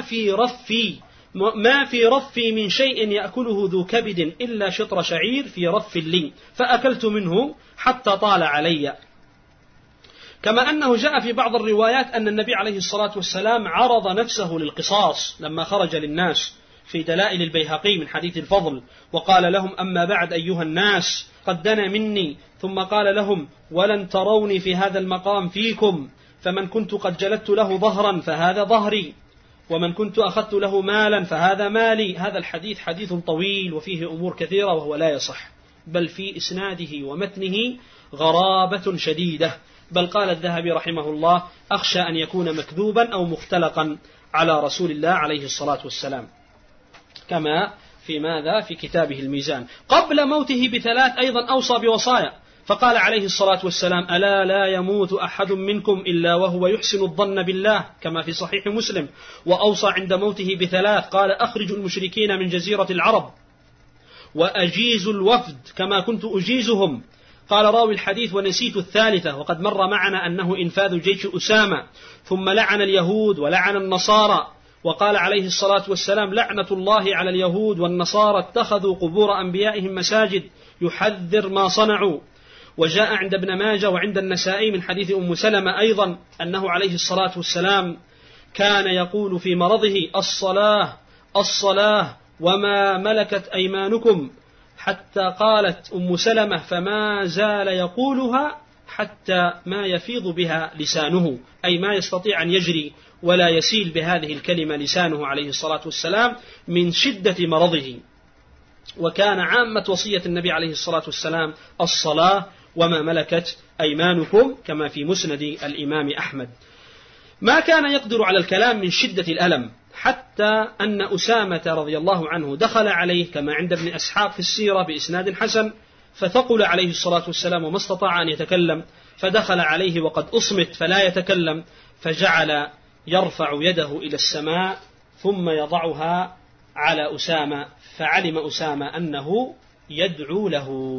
في رفي من شيء يأكله ذو كبد إلا شطر شعير في رف لي فأكلت منه حتى طال علي. كما أنه جاء في بعض الروايات أن النبي عليه الصلاة والسلام عرض نفسه للقصاص لما خرج للناس في دلائل البيهقي من حديث الفضل، وقال لهم أما بعد أيها الناس قد دنا مني، ثم قال لهم ولن تروني في هذا المقام فيكم، فمن كنت قد جلدت له ظهرا فهذا ظهري، ومن كنت أخذت له مالا فهذا مالي. هذا الحديث حديث طويل وفيه أمور كثيرة وهو لا يصح، بل في إسناده ومتنه غرابة شديدة، بل قال الذهبي رحمه الله أخشى أن يكون مكذوبا أو مختلقا على رسول الله عليه الصلاة والسلام، كما في كتابه الميزان. قبل موته ب3 أيضا أوصى بوصايا، فقال عليه الصلاة والسلام ألا لا يموت أحد منكم إلا وهو يحسن الظن بالله كما في صحيح مسلم. وأوصى عند موته ب3 قال أخرجوا المشركين من جزيرة العرب وأجيزوا الوفد كما كنت أجيزهم. قال راوي الحديث ونسيت الثالثة، وقد مر معنا أنه إنفاذ جيش أسامة، ثم لعن اليهود ولعن النصارى، وقال عليه الصلاة والسلام لعنة الله على اليهود والنصارى اتخذوا قبور أنبيائهم مساجد يحذر ما صنعوا. وجاء عند ابن ماجه وعند النسائي من حديث أم سلمة أيضا أنه عليه الصلاة والسلام كان يقول في مرضه الصلاة الصلاة وما ملكت أيمانكم، حتى قالت أم سلمة فما زال يقولها حتى ما يفيض بها لسانه، أي ما يستطيع أن يجري ولا يسيل بهذه الكلمة لسانه عليه الصلاة والسلام من شدة مرضه. وكان عامة وصية النبي عليه الصلاة والسلام الصلاة وما ملكت أيمانكم كما في مسند الإمام أحمد. ما كان يقدر على الكلام من شدة الألم، حتى أن أسامة رضي الله عنه دخل عليه كما عند ابن أسحاق في السيرة بإسناد حسن، فثقل عليه الصلاة والسلام وما استطاع أن يتكلم، فدخل عليه وقد أصمت فلا يتكلم، فجعل يرفع يده إلى السماء ثم يضعها على أسامة، فعلم أسامة أنه يدعو له.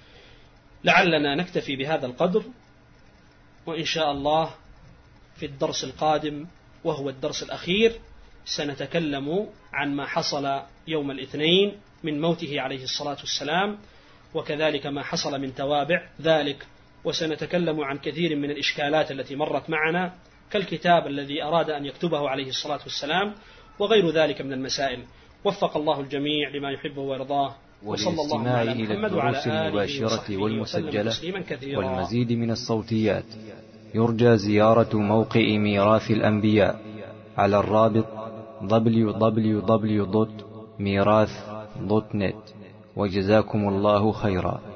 لعلنا نكتفي بهذا القدر، وإن شاء الله في الدرس القادم وهو الدرس الأخير سنتكلم عن ما حصل يوم الاثنين من موته عليه الصلاة والسلام، وكذلك ما حصل من توابع ذلك، وسنتكلم عن كثير من الإشكالات التي مرت معنا كالكتاب الذي أراد أن يكتبه عليه الصلاة والسلام وغير ذلك من المسائل. وفق الله الجميع لما يحبه ويرضاه، وصلى الله على محمد وعلى آله وصحبه وسلم تسليما كثيرا. والمزيد من الصوتيات يرجى زيارة موقع ميراث الأنبياء على الرابط www.mirath.net. وجزاكم الله خيرا.